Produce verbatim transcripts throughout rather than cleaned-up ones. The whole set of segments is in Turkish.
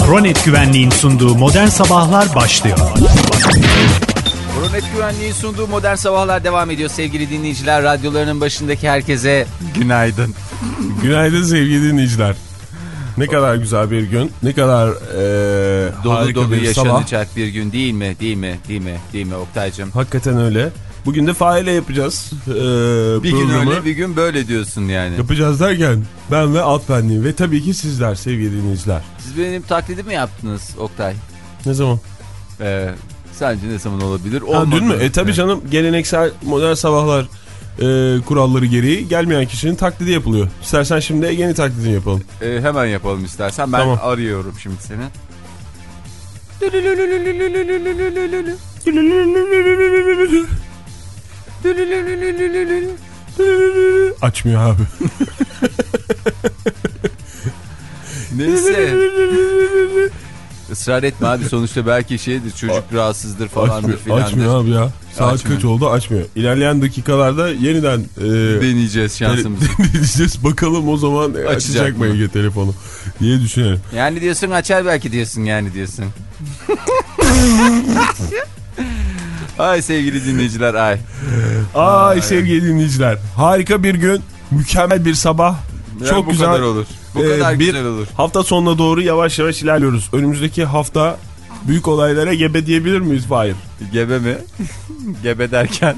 Pronet Güvenliğin sunduğu Modern Sabahlar başlıyor. Pronet Güvenliğin sunduğu Modern Sabahlar devam ediyor sevgili dinleyiciler. Radyolarının başındaki herkese günaydın. Günaydın sevgili dinleyiciler. Ne kadar güzel bir gün, ne kadar e, dolu dolu bir yaşanacak sabah. bir gün değil mi? Değil mi? Değil mi? Değil mi Oktay'cığım? Hakikaten öyle. Bugün de faile yapacağız. E, bir gün öyle bir gün böyle diyorsun yani. Yapacağız derken ben ve alt benliğim ve tabii ki sizler sevgili dinleyiciler. Siz benim taklidi mi yaptınız Oktay? Ne zaman? Ee, sence ne zaman olabilir? Ha, dün mü? E tabii canım, geleneksel Modern Sabahlar e, kuralları gereği gelmeyen kişinin taklidi yapılıyor. İstersen şimdi Ege'nin taklidini yapalım. Ee, hemen yapalım istersen. Ben tamam. Arıyorum şimdi seni. Açmıyor abi. Neyse. Israr etme abi, sonuçta belki şeydir, çocuk rahatsızdır falandır filandır. Açmıyor abi ya. Saat açmıyor. Kaç oldu, açmıyor. İlerleyen dakikalarda yeniden e, deneyeceğiz şansımızı. Deneyeceğiz bakalım o zaman açacak, açacak mı Ege telefonu diye düşünelim. Yani diyorsun açar belki diyorsun yani diyorsun. Ay sevgili dinleyiciler ay. Ay, ay sevgili dinleyiciler. Harika bir gün, mükemmel bir sabah. Ya çok bu güzel kadar olur. Bu ee, kadar bir güzel olur. Hafta sonuna doğru yavaş yavaş ilerliyoruz. Önümüzdeki hafta büyük olaylara gebe diyebilir miyiz Fahir? Gebe mi? Gebe derken?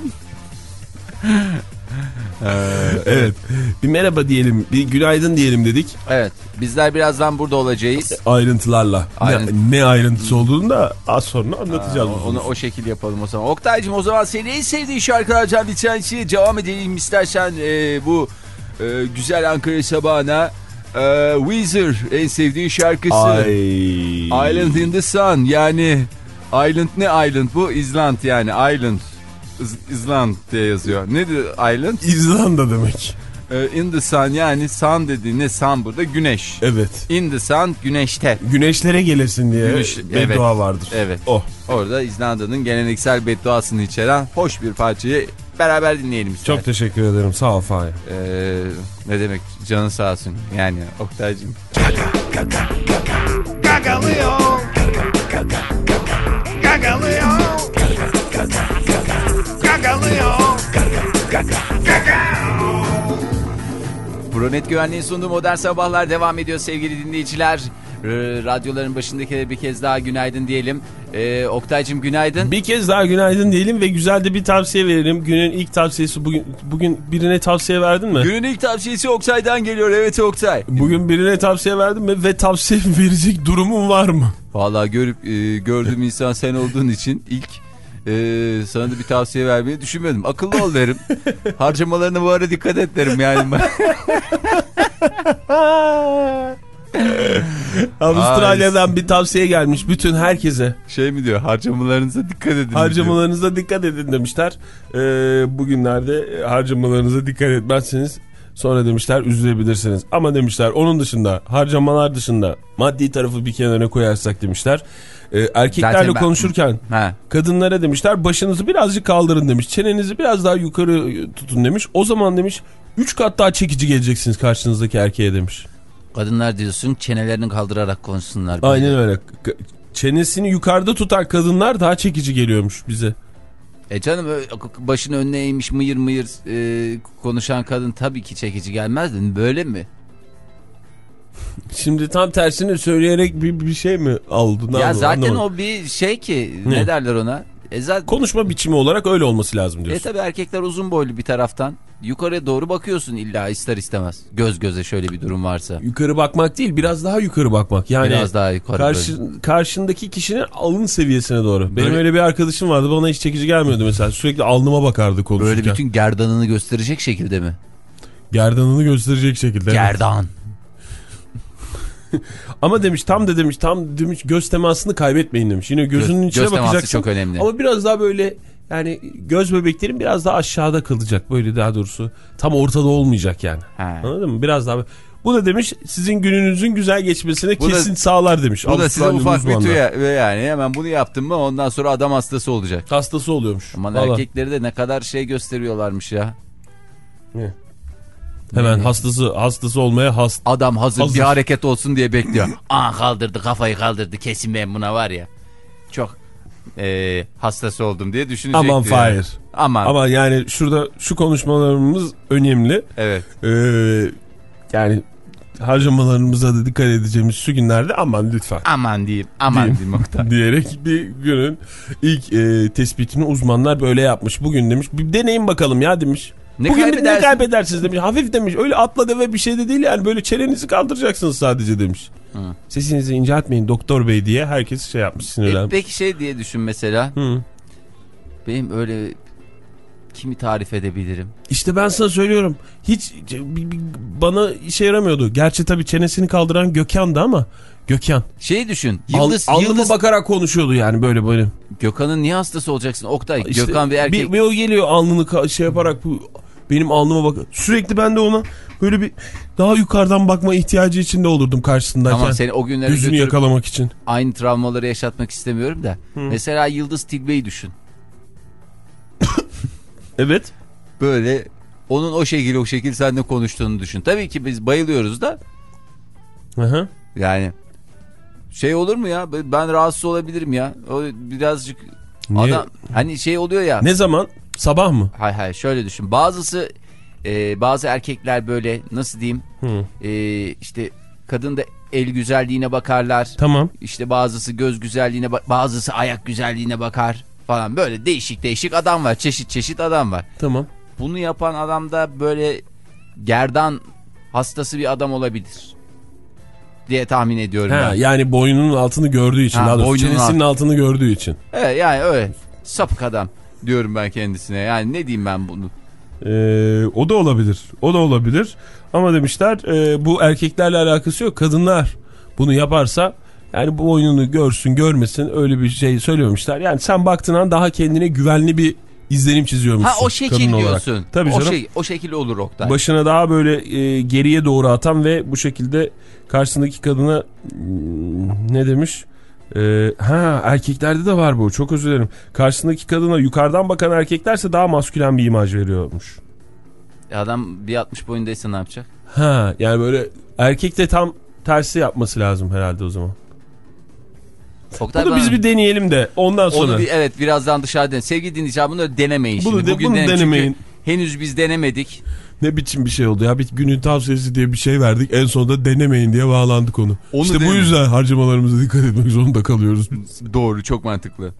ee, evet. Bir merhaba diyelim, bir günaydın diyelim dedik. Evet. Bizler birazdan burada olacağız. Ayrıntılarla. Ayrıntı. Ne, ne ayrıntısı olduğunu da az sonra anlatacağız. Aa, onu o şekilde yapalım o zaman. Oktay'cığım, o zaman senin en sevdiğin şarkılardan bir tanesi devam edelim istersen e, bu e, güzel Ankara sabahına. e, Weezer en sevdiğin şarkısı. Ay. Island in the Sun, yani Island ne Island bu? İzland yani Island. İz, İzland diye yazıyor. Nedir Island? İzlanda demek. In the sun, yani sun dedi, ne sun burada? Güneş. Evet. In the sun, güneşte. Güneşlere gelesin diye Güneş, beddua evet, vardır. Evet. Oh. Orada İzlanda'nın geleneksel bedduasını içeren hoş bir parçayı beraber dinleyelim istersen. Çok teşekkür ederim. Sağ ol Fahir. Ee, ne demek, canın sağ olsun. Yani Oktay'cığım. Gagalıyor. Gagalıyor. Gagalıyor. Pronet Güvenliğin sunduğu Modern Sabahlar devam ediyor sevgili dinleyiciler. Radyoların başındakilere bir kez daha günaydın diyelim. Ee, Oktay'cığım günaydın. Bir kez daha günaydın diyelim ve güzel de bir tavsiye verelim. Günün ilk tavsiyesi bugün. Bugün birine tavsiye verdin mi? Günün ilk tavsiyesi Oktay'dan geliyor. Evet Oktay. Bugün birine tavsiye verdin mi ve tavsiye verecek durumun var mı? Vallahi görüp e, gördüğüm insan sen olduğun için ilk e, sana da bir tavsiye vermeyi düşünmedim. Akıllı ol derim. Harcamalarına bu ara dikkat et derim yani. Avustralya'dan Ay. bir tavsiye gelmiş bütün herkese. Şey mi diyor, harcamalarınıza dikkat edin. Harcamalarınıza dikkat edin demişler. Ee, bugünlerde harcamalarınıza dikkat etmezseniz sonra demişler üzülebilirsiniz. Ama demişler onun dışında, harcamalar dışında maddi tarafı bir kenara koyarsak demişler. Ee, erkeklerle ben... konuşurken ha. kadınlara demişler başınızı birazcık kaldırın demiş. Çenenizi biraz daha yukarı tutun demiş. O zaman demiş üç kat daha çekici geleceksiniz karşınızdaki erkeğe demiş. Kadınlar diyorsun çenelerini kaldırarak konuşsunlar. Aynen öyle. Çenesini yukarıda tutan kadınlar daha çekici geliyormuş bize. E canım, başını önüne eğmiş mıyır mıyır e, konuşan kadın tabii ki çekici gelmezdi. Böyle mi? Şimdi tam tersini söyleyerek bir, bir şey mi aldın? Ya zaten anlamadım. O bir şey ki ne, ne derler ona? E zaten... Konuşma biçimi olarak öyle olması lazım diyorsun. E tabii erkekler uzun boylu bir taraftan. Yukarıya doğru bakıyorsun illa ister istemez. Göz göze şöyle bir durum varsa. Yukarı bakmak değil, biraz daha yukarı bakmak. Yani biraz daha yukarı. Karşı, karşındaki kişinin alın seviyesine doğru. Benim böyle... öyle bir arkadaşım vardı, bana hiç çekici gelmiyordu mesela. Sürekli alnıma bakardı konuşurken. Böyle bütün gerdanını gösterecek şekilde mi? Gerdanını gösterecek şekilde. Gerdan. Ama demiş tam da demiş tam demiş göz temasını kaybetmeyin demiş. Yine gözünün göz, içine göz bakacaksın. Çok önemli. Ama biraz daha böyle yani göz bebeklerin biraz daha aşağıda kalacak. Böyle daha doğrusu tam ortada olmayacak yani. He. Anladın mı? Biraz daha. Bu da demiş sizin gününüzün güzel geçmesine bu kesin da, sağlar demiş. Bu da size ufak bir tüy yani hemen bunu yaptın mı ondan sonra adam hastası olacak. Hastası oluyormuş. Aman erkekleri de ne kadar şey gösteriyorlarmış ya. Ne? Hemen hastası hastası olmaya hast. Adam hazır, hazır bir hareket olsun diye bekliyor. Aa kaldırdı, kafayı kaldırdı, kesin ben buna var ya. Çok e, hastası oldum diye düşünecekti. Aman Fahir. Yani. Aman. Ama yani şurada şu konuşmalarımız önemli. Evet. Ee, yani harcamalarımıza da dikkat edeceğimiz şu günlerde aman lütfen. Aman diyeyim, aman diyeyim, diyeyim Oktay. diyerek bir günün ilk e, tespitini uzmanlar böyle yapmış. Bugün demiş bir deneyin bakalım ya demiş. Ne Bugün kaybedersin? ne kaybedersiniz demiş. Hafif demiş. Öyle atla deve bir şey de değil yani. Böyle çenenizi kaldıracaksınız sadece demiş. Hı. Sesinizi inceltmeyin doktor bey diye herkes şey yapmış, sinirlenmiş. E, peki şey diye düşün mesela. Hı. Benim öyle kimi tarif edebilirim? İşte ben sana söylüyorum. Hiç bana işe yaramıyordu. Gerçi tabii çenesini kaldıran Gökhan'dı ama Gökhan. Şey düşün. Yıldız, Al, Yıldız bakarak konuşuyordu yani böyle böyle. Gökhan'ın niye hastası olacaksın Oktay? İşte Gökhan bir erkek. Bir, bir o geliyor alnını şey yaparak bu benim alnıma bak. Sürekli ben de ona böyle bir daha yukarıdan bakma ihtiyacı içinde olurdum karşısındayken. Tamam, seni o günleri yüzünü yakalamak için. Aynı travmaları yaşatmak istemiyorum da. Hı. Mesela Yıldız Tilbe'yi düşün. Evet. Böyle onun o şekilde o şekilde seninle konuştuğunu düşün. Tabii ki biz bayılıyoruz da. Hı. Yani şey olur mu ya? Ben rahatsız olabilirim ya. O birazcık niye? Adam hani şey oluyor ya. Ne zaman? Sabah mı? Hayır hayır, şöyle düşün. Bazısı e, bazı erkekler böyle nasıl diyeyim? E, işte kadın da el güzelliğine bakarlar. Tamam. İşte bazısı göz güzelliğine, bazısı ayak güzelliğine bakar falan. Böyle değişik değişik adam var. Çeşit çeşit adam var. Tamam. Bunu yapan adam da böyle gerdan hastası bir adam olabilir diye tahmin ediyorum. Ha, ben. Yani boynunun altını gördüğü için. Ha, daha çenesinin alt... altını gördüğü için. Evet yani öyle. Sapık adam diyorum ben kendisine. Yani ne diyeyim ben bunu? Ee, o da olabilir. O da olabilir. Ama demişler e, bu erkeklerle alakası yok. Kadınlar bunu yaparsa yani bu boynunu görsün görmesin öyle bir şey söylememişler. Yani sen baktığın an daha kendine güvenli bir izlenim çiziyormuşsun. Ha o şekil diyorsun. Olarak. Tabii o canım. Şey, o şekil olur Oktay. Başına daha böyle e, geriye doğru atan ve bu şekilde karşısındaki kadına ne demiş? Ee, ha erkeklerde de var bu, çok özür dilerim. Karşısındaki kadına yukarıdan bakan erkeklerse daha maskülen bir imaj veriyormuş. Adam bir altmış boyundaysa ne yapacak? Ha yani böyle erkek de tam tersi yapması lazım herhalde o zaman. Oktay, bunu bana... biz bir deneyelim de ondan sonra. Onu bir, evet birazdan dışarıda. Sevgili dinleyiciler bunları denemeyin bunu şimdi. De, Bugün bunu denemeyin. denemeyin. Henüz biz denemedik. Ne biçim bir şey oldu ya, bir günün tavsiyesi diye bir şey verdik, en sonunda denemeyin diye bağlandık onu. onu işte denemeyin. Bu yüzden harcamalarımıza dikkat etmek zorunda kalıyoruz. Doğru, çok mantıklı.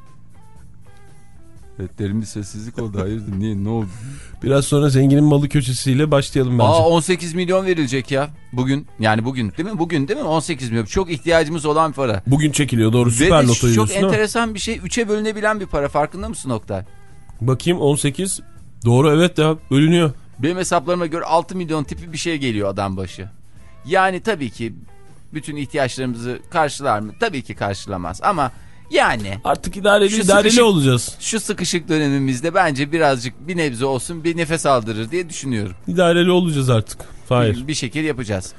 Evet, derin bir sessizlik oldu. Hayırdır, niye, ne oldu? Biraz sonra zenginin malı köşesiyle başlayalım bence. Aa, on sekiz milyon verilecek ya bugün. Yani bugün değil mi? Bugün değil mi? on sekiz milyon. Çok ihtiyacımız olan para. Bugün çekiliyor, doğru. Süper Loto yiyorsun. Çok enteresan bir şey. üçe bölünebilen bir para. Farkında mısın Oktay? Bakayım, on sekiz. Doğru, evet ya, bölünüyor. Benim hesaplarıma göre altı milyon tipi bir şey geliyor adam başı. Yani tabii ki bütün ihtiyaçlarımızı karşılar mı? Tabii ki karşılamaz ama yani. Artık idareli idareli sıkışık, olacağız. Şu sıkışık dönemimizde bence birazcık bir nebze olsun bir nefes aldırır diye düşünüyorum. İdareli olacağız artık. Hayır. Bir, bir şekil yapacağız.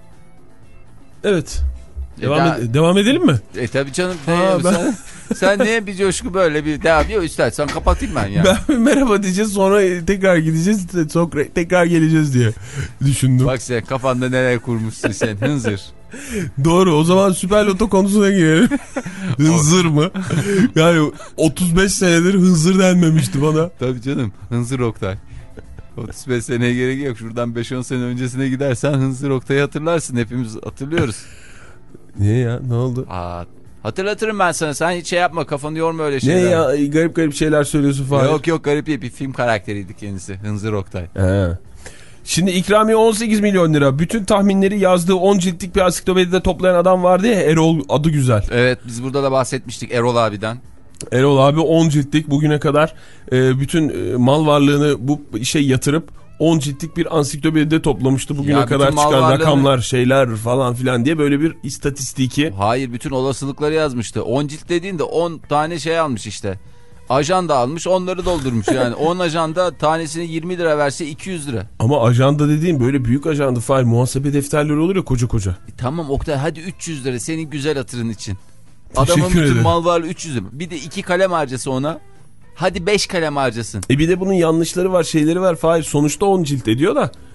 Evet. Devam, e, ed devam edelim mi? E tabii canım. Ha, ben... sen, sen niye bir coşku böyle bir devam ediyor? İstersen kapatayım ben ya. Ben merhaba diyeceğiz, sonra tekrar gideceğiz, sonra tekrar geleceğiz diye düşündüm. Bak sen kafanda neler kurmuşsun sen, hınzır. Doğru, o zaman Süper Loto konusuna girelim. Hınzır mı? Yani otuz beş senedir hınzır denmemişti bana. Tabii canım, hınzır Oktay. otuz beş seneye gerek yok. Şuradan beş on sene öncesine gidersen hınzır Oktay'ı hatırlarsın. Hepimiz hatırlıyoruz. Niye ya, ne oldu? Aa, hatırlatırım ben sana. Sen hiç şey yapma, kafanı yorma öyle şeyler. Ne ya, garip garip şeyler söylüyorsun falan. Yok yok, garip değil, bir film karakteriydi kendisi. Hınzır Oktay. He. Şimdi ikramiye on sekiz milyon lira. Bütün tahminleri yazdığı on ciltlik bir ansiklopedide toplayan adam vardı ya, Erol, adı güzel. Evet, biz burada da bahsetmiştik Erol abiden. Erol abi on ciltlik bugüne kadar e, bütün e, mal varlığını bu işe yatırıp on ciltlik bir ansiklopedide toplamıştı bugüne ya kadar çıkan varlığını... rakamlar, şeyler falan filan diye böyle bir istatistiki. Hayır, bütün olasılıkları yazmıştı. on cilt dediğinde on tane şey almış işte. Ajanda almış, onları doldurmuş yani. on ajanda tanesine yirmi lira verse iki yüz lira. Ama ajanda dediğim böyle büyük ajanda, fail muhasebe defterleri olur ya, koca koca. E, tamam Oktay, hadi üç yüz lira senin güzel hatırın için. Adamın bütün ederim. Mal varlığı üç yüz lira. Bir de iki kalem harcası ona. Hadi beş kalem harcasın. E bir de bunun yanlışları var, şeyleri var. Fail sonuçta on cilt ediyor da.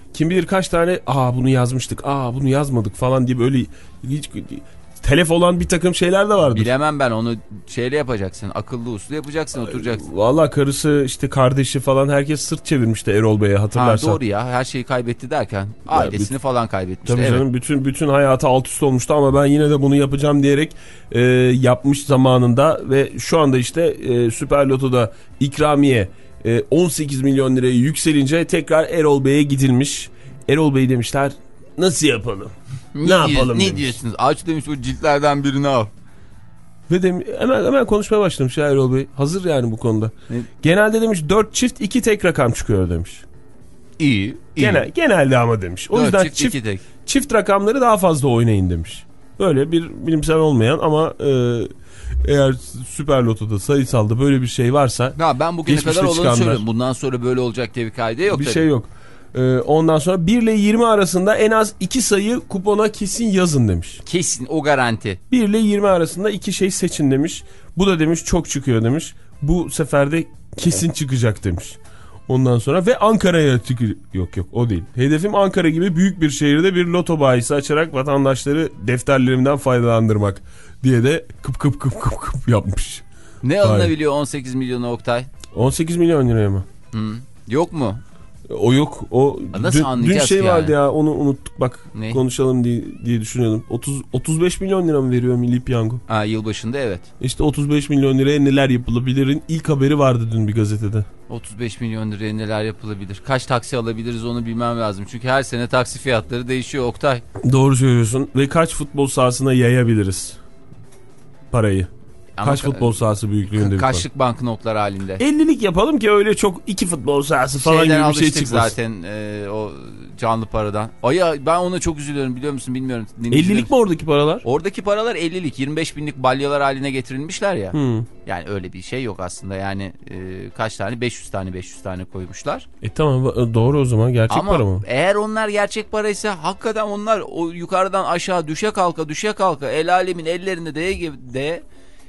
kim bilir kaç tane aa bunu yazmıştık, aa bunu yazmadık falan diye böyle hiç telef olan bir takım şeyler de vardır. Bilemem ben, onu şeyle yapacaksın, akıllı uslu yapacaksın, oturacaksın. Valla karısı işte kardeşi falan herkes sırt çevirmişti Erol Bey'e, hatırlarsan. Ha, doğru ya, her şeyi kaybetti derken ailesini ya, falan kaybetmişti. Tabii evet. canım, bütün bütün hayatı alt üst olmuştu ama ben yine de bunu yapacağım diyerek e, yapmış zamanında ve şu anda işte e, Süper Loto'da ikramiye e, on sekiz milyon liraya yükselince tekrar Erol Bey'e gidilmiş. Erol Bey demişler nasıl yapalım? Ne, ne yapalım? Ne demiş. diyorsunuz? Aç demiş, o ciltlerden birini al. Ve demiş, hemen hemen konuşmaya başlamış ya Erol Bey. Hazır yani bu konuda. Ne? Genelde demiş dört çift iki tek rakam çıkıyor demiş. İyi. iyi. Genel, genelde ama demiş. O yüzden çift, çift, tek. çift rakamları daha fazla oynayın demiş. Böyle bir bilimsel olmayan ama e, eğer Süper Loto'da, sayısalda böyle bir şey varsa. Ya ben bugüne kadar olanı söylüyorum. Bundan sonra böyle olacak diye bir kaide yok. Bir tabii. şey yok. Ondan sonra bir ile yirmi arasında en az iki sayı kupona kesin yazın demiş. Kesin, o garanti. bir ile yirmi arasında iki şey seçin demiş. Bu da demiş çok çıkıyor demiş. Bu sefer de kesin çıkacak demiş. Ondan sonra ve Ankara'ya çıkıyor. Yok yok, o değil. Hedefim Ankara gibi büyük bir şehirde bir loto bayisi açarak vatandaşları defterlerimden faydalandırmak diye de kıp kıp kıp kıp kıp yapmış. Ne alınabiliyor on sekiz milyonu Oktay? on sekiz milyon liraya mı? Hı. Yok mu? O yok. O nasıl dün, anlayacağız dün şey yani? vardı ya, onu unuttuk bak. Ne? Konuşalım diye, diye düşünüyordum. otuz otuz beş milyon lira mı veriyor Milli Piyango? Ha, yılbaşında evet. İşte otuz beş milyon liraya neler yapılabilirin ilk haberi vardı dün bir gazetede. otuz beş milyon liraya neler yapılabilir? Kaç taksi alabiliriz onu bilmem lazım. Çünkü her sene taksi fiyatları değişiyor Oktay. Doğru söylüyorsun. Ve kaç futbol sahasına yayabiliriz parayı? Ama kaç futbol sahası büyüklüğünde? Kaçlık banknotlar halinde. ellilik yapalım ki öyle çok iki futbol sahası falan Şeyden gibi bir şey çıkmasın. zaten e, o canlı paradan. Ay ben ona çok üzülüyorum, biliyor musun, bilmiyorum. ellilik mi oradaki paralar? Oradaki paralar ellilik, yirmi beş binlik balyalar haline getirilmişler ya. Hmm. Yani öyle bir şey yok aslında yani, e, kaç tane, beş yüz tane beş yüz tane koymuşlar. E tamam, doğru, o zaman gerçek ama para mı? Ama eğer onlar gerçek paraysa hakikaten onlar o yukarıdan aşağı düşe kalka düşe kalka el alemin ellerinde de gibi de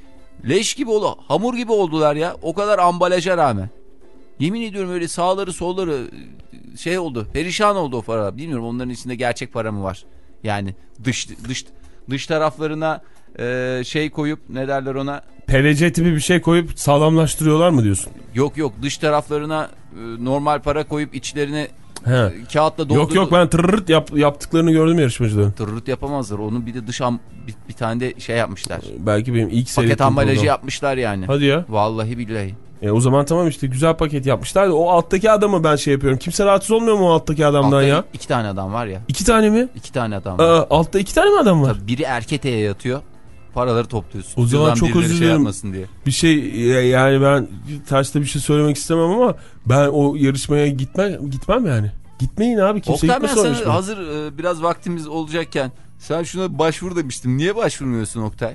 leş gibi oldu, hamur gibi oldular ya, o kadar ambalaja rağmen. Yemin ediyorum öyle sağları solları şey oldu, perişan oldu o para. Bilmiyorum onların içinde gerçek para mı var? Yani dış dış dış taraflarına e, şey koyup, ne derler ona? P V C tipi bir şey koyup sağlamlaştırıyorlar mı diyorsun? Yok yok, dış taraflarına e, normal para koyup içlerine He. kağıtla doldurup. Yok yok, ben tırırt yap, yaptıklarını gördüm yarışmacıların. Tırırt yapamazlar. Onun bir de dış am, bir, bir tane de şey yapmışlar. Belki benim ilk seyrettiğim paket ambalajı program yapmışlar yani. Hadi ya. Vallahi billahi. E o zaman tamam işte, güzel paket yapmışlar da o alttaki adamı ben şey yapıyorum. Kimse rahatsız olmuyor mu o alttaki adamdan altta ya? İki tane adam var ya. İki tane mi? İki tane adam var. Aa, altta iki tane mi adam var? Tabii biri erketeye yatıyor. Paraları topluyorsun. O zaman çok özür şey dilerim. Diye. Bir şey yani, ben terste bir şey söylemek istemem ama ben o yarışmaya gitmem gitmem yani. Gitmeyin abi, kimse Oktay, gitmesin ben o sana yarışmaya. hazır e, biraz vaktimiz olacakken sen şuna başvur demiştim. Niye başvurmuyorsun Oktay?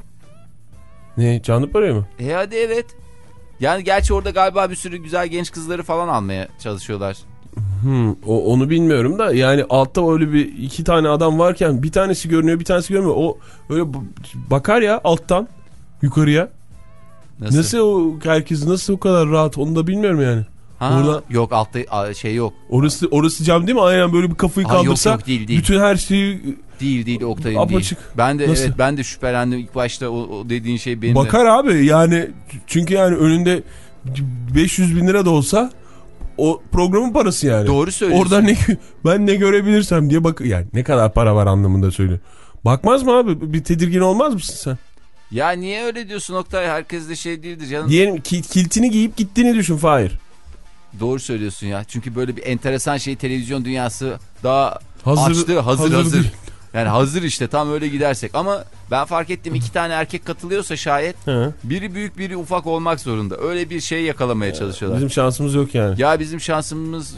Ne, canlı paraya mı? E hadi evet. Yani gerçi orada galiba bir sürü güzel genç kızları falan almaya çalışıyorlar. Hmm, o, onu bilmiyorum da yani altta öyle bir iki tane adam varken bir tanesi görünüyor bir tanesi görmüyor. O öyle bakar ya alttan yukarıya. Nasıl? Nasıl o herkes nasıl o kadar rahat, onu da bilmiyorum yani. Ha, orada yok, altta şey yok. Orası orası cam değil mi? Aynen böyle bir kafayı ha, kaldırsa yok, yok, değil, değil. Bütün her şeyi değil değil Oktay'ın apaçık. Değil. Ben de Nasıl? evet ben de şüphelendim ilk başta, o, o dediğin şey benim bakar de. Abi yani, çünkü yani önünde beş yüz bin lira da olsa o programın parası yani. Doğru söylüyorsun. Orada ne ben ne görebilirsem diye bak yani, ne kadar para var anlamında söylüyor. Bakmaz mı abi? Bir tedirgin olmaz mısın sen? Ya niye öyle diyorsun Oktay? Herkes de şey değildir canım. Diyelim kiltini giyip gittiğini düşün Fahir. Doğru söylüyorsun ya. Çünkü böyle bir enteresan şey televizyon dünyası daha hazır, açtı. Hazır hazır. hazır. Yani hazır işte, tam öyle gidersek. Ama ben fark ettim, iki tane erkek katılıyorsa şayet Hı. biri büyük biri ufak olmak zorunda. Öyle bir şey yakalamaya çalışıyorlar. Bizim şansımız yok yani. Ya bizim şansımız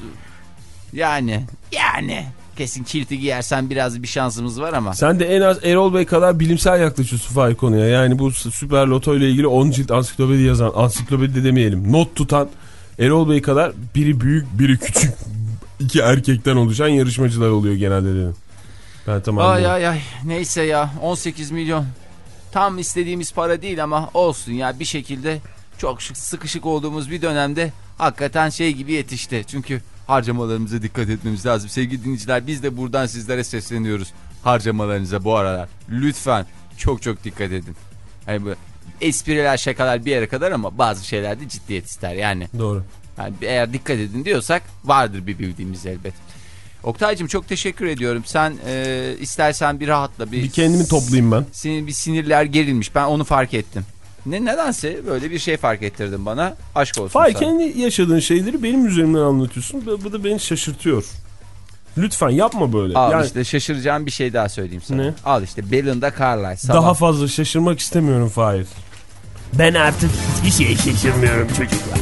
yani yani kesin kilti giyersen biraz bir şansımız var ama. Sen de en az Erol Bey kadar bilimsel yaklaşıyorsun Fahir konuya. Yani bu Süper Loto ile ilgili on cilt ansiklopedi yazan, ansiklopedi de demeyelim, not tutan Erol Bey kadar biri büyük biri küçük iki erkekten oluşan yarışmacılar oluyor genelde dedim. Ben tamam. Ay ay ay, neyse ya, on sekiz milyon tam istediğimiz para değil ama olsun ya, bir şekilde çok sıkışık olduğumuz bir dönemde hakikaten şey gibi yetişti. Çünkü harcamalarımıza dikkat etmemiz lazım. Sevgili dinleyiciler, biz de buradan sizlere sesleniyoruz. Harcamalarınıza bu aralar lütfen çok çok dikkat edin. Hani bu espriler, şakalar bir yere kadar ama bazı şeyler de ciddiyet ister yani. Doğru. Yani eğer dikkat edin diyorsak vardır bir bildiğimiz elbet. Oktay'cığım çok teşekkür ediyorum. Sen e, istersen bir rahatla. Bir, bir kendimi toplayayım ben. Senin bir sinirler gerilmiş. Ben onu fark ettim. Ne nedense böyle bir şey fark ettirdin bana. Aşk olsun Fay, sana. kendi yaşadığın şeyleri benim üzerimden anlatıyorsun. Bu da beni şaşırtıyor. Lütfen yapma böyle. Al yani... işte şaşıracağım bir şey daha söyleyeyim sana. Ne? Al işte Belinda Carlisle. Daha fazla şaşırmak istemiyorum Fahir. Ben artık hiçbir şeye şaşırmıyorum çocuklar.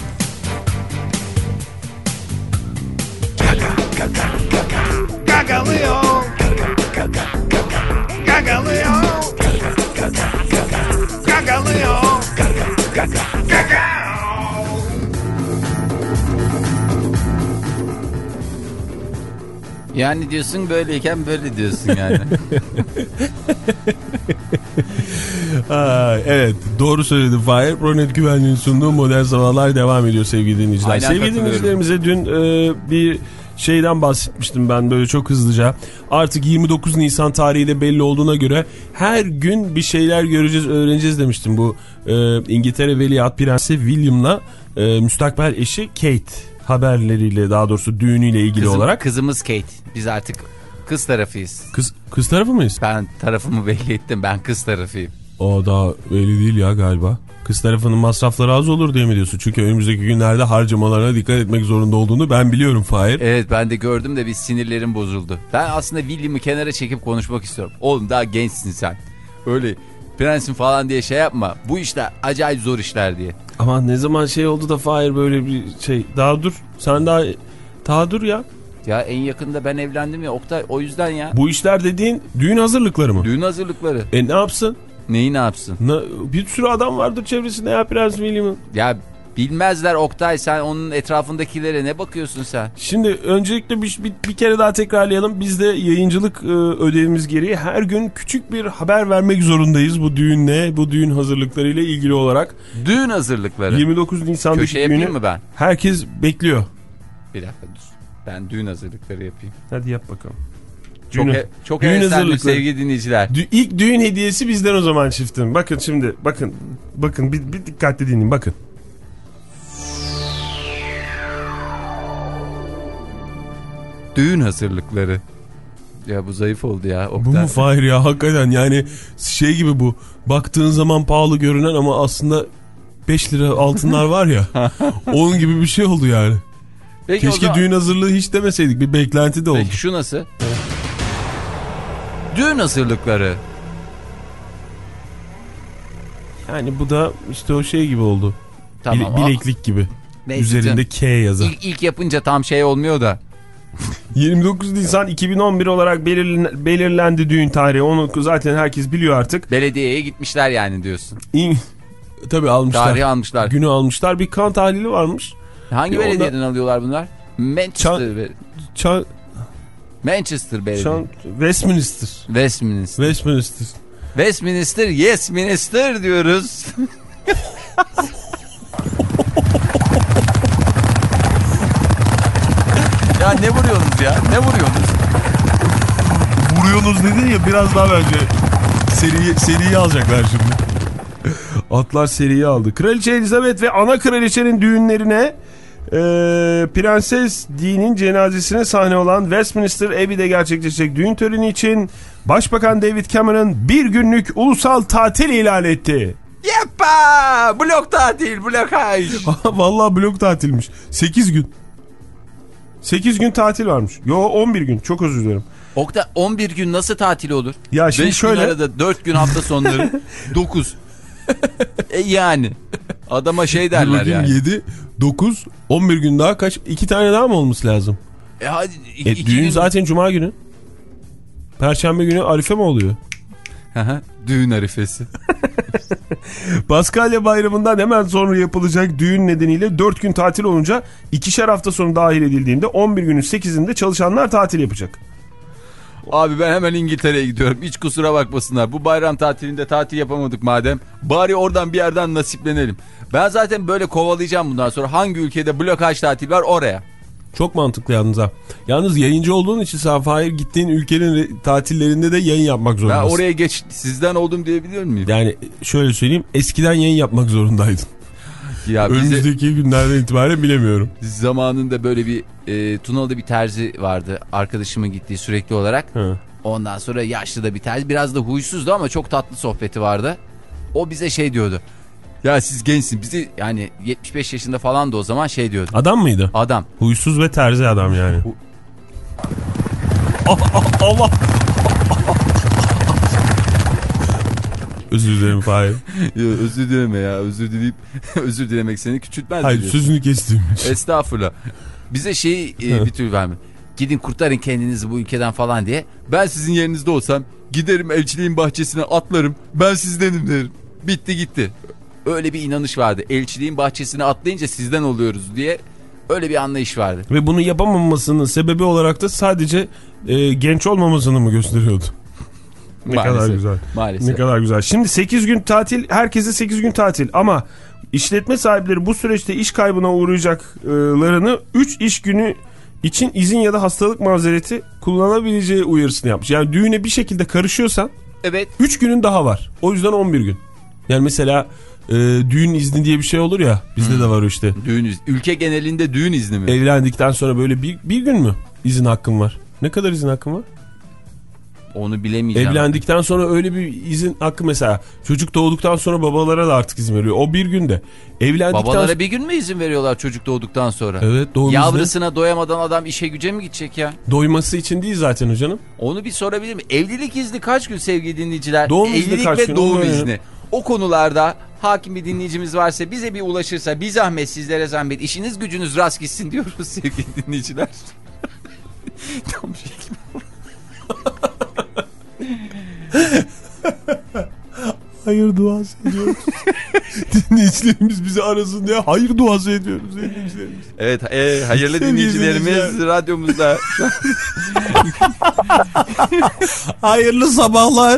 Gagalıyor. Gagalıyor. Gagalıyor. Yani diyorsun böyleyken böyle diyorsun yani. Aa, evet, doğru söyledi Fahir. Pronet Güvenliği'nin sunduğu Modern Sabahlar devam ediyor sevgili dinleyiciler. Aynen, sevgili dinleyicilerimize dün e, bir şeyden bahsetmiştim ben böyle çok hızlıca. Artık yirmi dokuz Nisan tarihiyle belli olduğuna göre her gün bir şeyler göreceğiz, öğreneceğiz demiştim. Bu e, İngiltere Veliaht Prensi William'la e, müstakbel eşi Kate haberleriyle, daha doğrusu düğünüyle ilgili Kızım, olarak. Kızımız Kate. Biz artık kız tarafıyız. Kız, kız tarafı mıyız? Ben tarafımı belli ettim. Ben kız tarafıyım. O daha belli değil ya galiba. Kız tarafının masrafları az olur diye mi diyorsun? Çünkü önümüzdeki günlerde harcamalarına dikkat etmek zorunda olduğunu ben biliyorum Fahir. Evet, ben de gördüm de bir sinirlerim bozuldu. Ben aslında William'ı kenara çekip konuşmak istiyorum. Oğlum daha gençsin sen. Öyle prensin falan diye şey yapma. Bu işler acayip zor işler diye. Ama ne zaman şey oldu da Fahir böyle bir şey. Daha dur. Sen daha daha dur ya. Ya en yakında ben evlendim ya Oktay, o yüzden ya. Bu işler dediğin düğün hazırlıkları mı? Düğün hazırlıkları. E ne yapsın? Neyi ne yapsın? Ne, bir sürü adam vardır çevresinde ya Prens William'ın. Ya bilmezler Oktay, sen onun etrafındakilere ne bakıyorsun sen? Şimdi öncelikle bir, bir, bir kere daha tekrarlayalım. Biz de yayıncılık e, ödevimiz gereği her gün küçük bir haber vermek zorundayız bu düğünle, bu düğün hazırlıklarıyla ilgili olarak. Düğün hazırlıkları. yirmi dokuz Nisan'daki Köşe yapayım mı ben? Herkes bekliyor. Bir dakika dur. Ben düğün hazırlıkları yapayım. Hadi yap bakalım. Çok, Düğün, he, çok düğün heveslendim sevgili dinleyiciler. Dü, ilk düğün hediyesi bizden o zaman çiftim. Bakın şimdi, bakın. Bakın bir, bir dikkatli dinleyin, bakın. Düğün hazırlıkları. Ya bu zayıf oldu ya. Oktay. Bu mu Fahir ya, hakikaten yani şey gibi bu. Baktığın zaman pahalı görünen ama aslında beş lira altınlar var ya. Onun gibi bir şey oldu yani. Peki keşke zaman... düğün hazırlığı hiç demeseydik, bir beklenti de oldu. Peki şu nasıl? Evet. Düğün hazırlıkları. Yani bu da işte o şey gibi oldu. Tamam. Bile, bileklik gibi. Neyse üzerinde K yazı. İlk, ilk yapınca tam şey olmuyor da. yirmi dokuz Nisan iki bin on bir olarak belirlen, belirlendi düğün tarihi. Onu zaten herkes biliyor artık. Belediyeye gitmişler yani diyorsun. İn... Tabii almışlar. Tarihi almışlar. Günü almışlar. Bir kan tahlili varmış. Hangi bir belediyeden onda... alıyorlar bunlar? Manchester. Çan... Çan... Manchester Belediye. Çan... Westminster. Westminster. Westminster. Westminster, yes minister diyoruz. Ya ne vuruyorsunuz ya? Ne vuruyorsunuz? Vuruyorsunuz dedin ya, biraz daha bence seriyi, seriyi alacaklar şimdi. Atlar seriyi aldı. Kraliçe Elizabeth ve ana kraliçenin düğünlerine e, Prenses Di'nin cenazesine sahne olan Westminster Abbey'de gerçekleşecek düğün töreni için Başbakan David Cameron bir günlük ulusal tatil ilan etti. Yappa! Blok tatil, blokaj. Vallahi blok tatilmiş. sekiz gün. sekiz gün tatil varmış. Yo, on bir gün. Çok özür dilerim. Oktay, on bir gün nasıl tatil olur? Ya şimdi beş şöyle. gün arada, dört gün hafta sonları, dokuz. E yani. Adama şey derler yani. yedi, dokuz, on bir gün daha kaç? iki tane daha mı olması lazım? E hadi. Iki, E, iki düğün gün... zaten cuma günü. Perşembe günü Arife mi oluyor? Düğün arifesi. Paskalya bayramından hemen sonra yapılacak düğün nedeniyle dört gün tatil olunca ikişer hafta sonu dahil edildiğinde on bir günün sekizinde çalışanlar tatil yapacak. Abi ben hemen İngiltere'ye gidiyorum. Hiç kusura bakmasınlar. Bu bayram tatilinde tatil yapamadık madem. Bari oradan bir yerden nasiplenelim. Ben zaten böyle kovalayacağım bundan sonra. Hangi ülkede blokaj tatil var oraya. Çok mantıklı yalnız ha. Yalnız yayıncı olduğun için sen Fahir gittiğin ülkenin tatillerinde de yayın yapmak zorundasın. Ben oraya geç sizden oldum diyebiliyor muyum? Yani şöyle söyleyeyim, eskiden yayın yapmak zorundaydın. Ya önümüzdeki bize, günlerden itibaren bilemiyorum. Zamanında böyle bir e, Tunalı'da bir terzi vardı. Arkadaşımın gittiği sürekli olarak. Hı. Ondan sonra yaşlı da bir terzi. Biraz da huysuzdu ama çok tatlı sohbeti vardı. O bize şey diyordu. Ya siz gençsin. Bizi yani yetmiş beş yaşında falan da o zaman şey diyordu. Adam mıydı? Adam. Huysuz ve terzi adam yani. Hu Allah. Özür dilerim Fahir. Özür dileme ya. Özür dileyip özür dilemek seni küçültmez. Hayır diyorsun. Sözünü kestim. Estağfurullah. Bize şeyi e, bir tür verme. Gidin kurtarın kendinizi bu ülkeden falan diye. Ben sizin yerinizde olsam giderim elçiliğin bahçesine atlarım. Ben sizdenim derim. Bitti gitti. Öyle bir inanış vardı. Elçiliğin bahçesine atlayınca sizden oluyoruz diye öyle bir anlayış vardı. Ve bunu yapamamasının sebebi olarak da sadece e, genç olmamasını mı gösteriyordu? Ne maalesef, kadar güzel. Maalesef. Ne kadar güzel. Şimdi sekiz gün tatil, herkese sekiz gün tatil ama işletme sahipleri bu süreçte iş kaybına uğrayacaklarını üç iş günü için izin ya da hastalık mazereti kullanabileceği uyarısını yapmış. Yani düğüne bir şekilde karışıyorsan evet. üç günün daha var. O yüzden on bir gün. Yani mesela e, düğün izni diye bir şey olur ya. Bizde hmm. de var işte. Düğün izni. Ülke genelinde düğün izni mi? Evlendikten sonra böyle bir, bir gün mü izin hakkın var? Ne kadar izin hakkın var? Onu bilemeyeceğim. Evlendikten sonra öyle bir izin hakkı mesela. Çocuk doğduktan sonra babalara da artık izin veriyor. O bir günde. Evlendikten Babalara bir gün mü izin veriyorlar çocuk doğduktan sonra? Evet. Doğum Yavrısına izni. Doyamadan adam işe güce mi gidecek ya? Doyması için değil zaten hocam. Onu bir sorabilir miyim? Evlilik izni kaç gün sevgili dinleyiciler? Doğum Evlilik izni kaç ve gün? doğum izni. Yani. O konularda hakim bir dinleyicimiz varsa bize bir ulaşırsa bir zahmet sizlere zahmet işiniz gücünüz rast gitsin diyoruz sevgili dinleyiciler. Tam şey gibi. Hayır duası ediyoruz. Dinleyicilerimiz bizi arasın diye hayır duası ediyoruz dinleyicilerimiz. Evet e, hayırlı dinleyicilerimiz radyomuzda. Hayırlı sabahlar.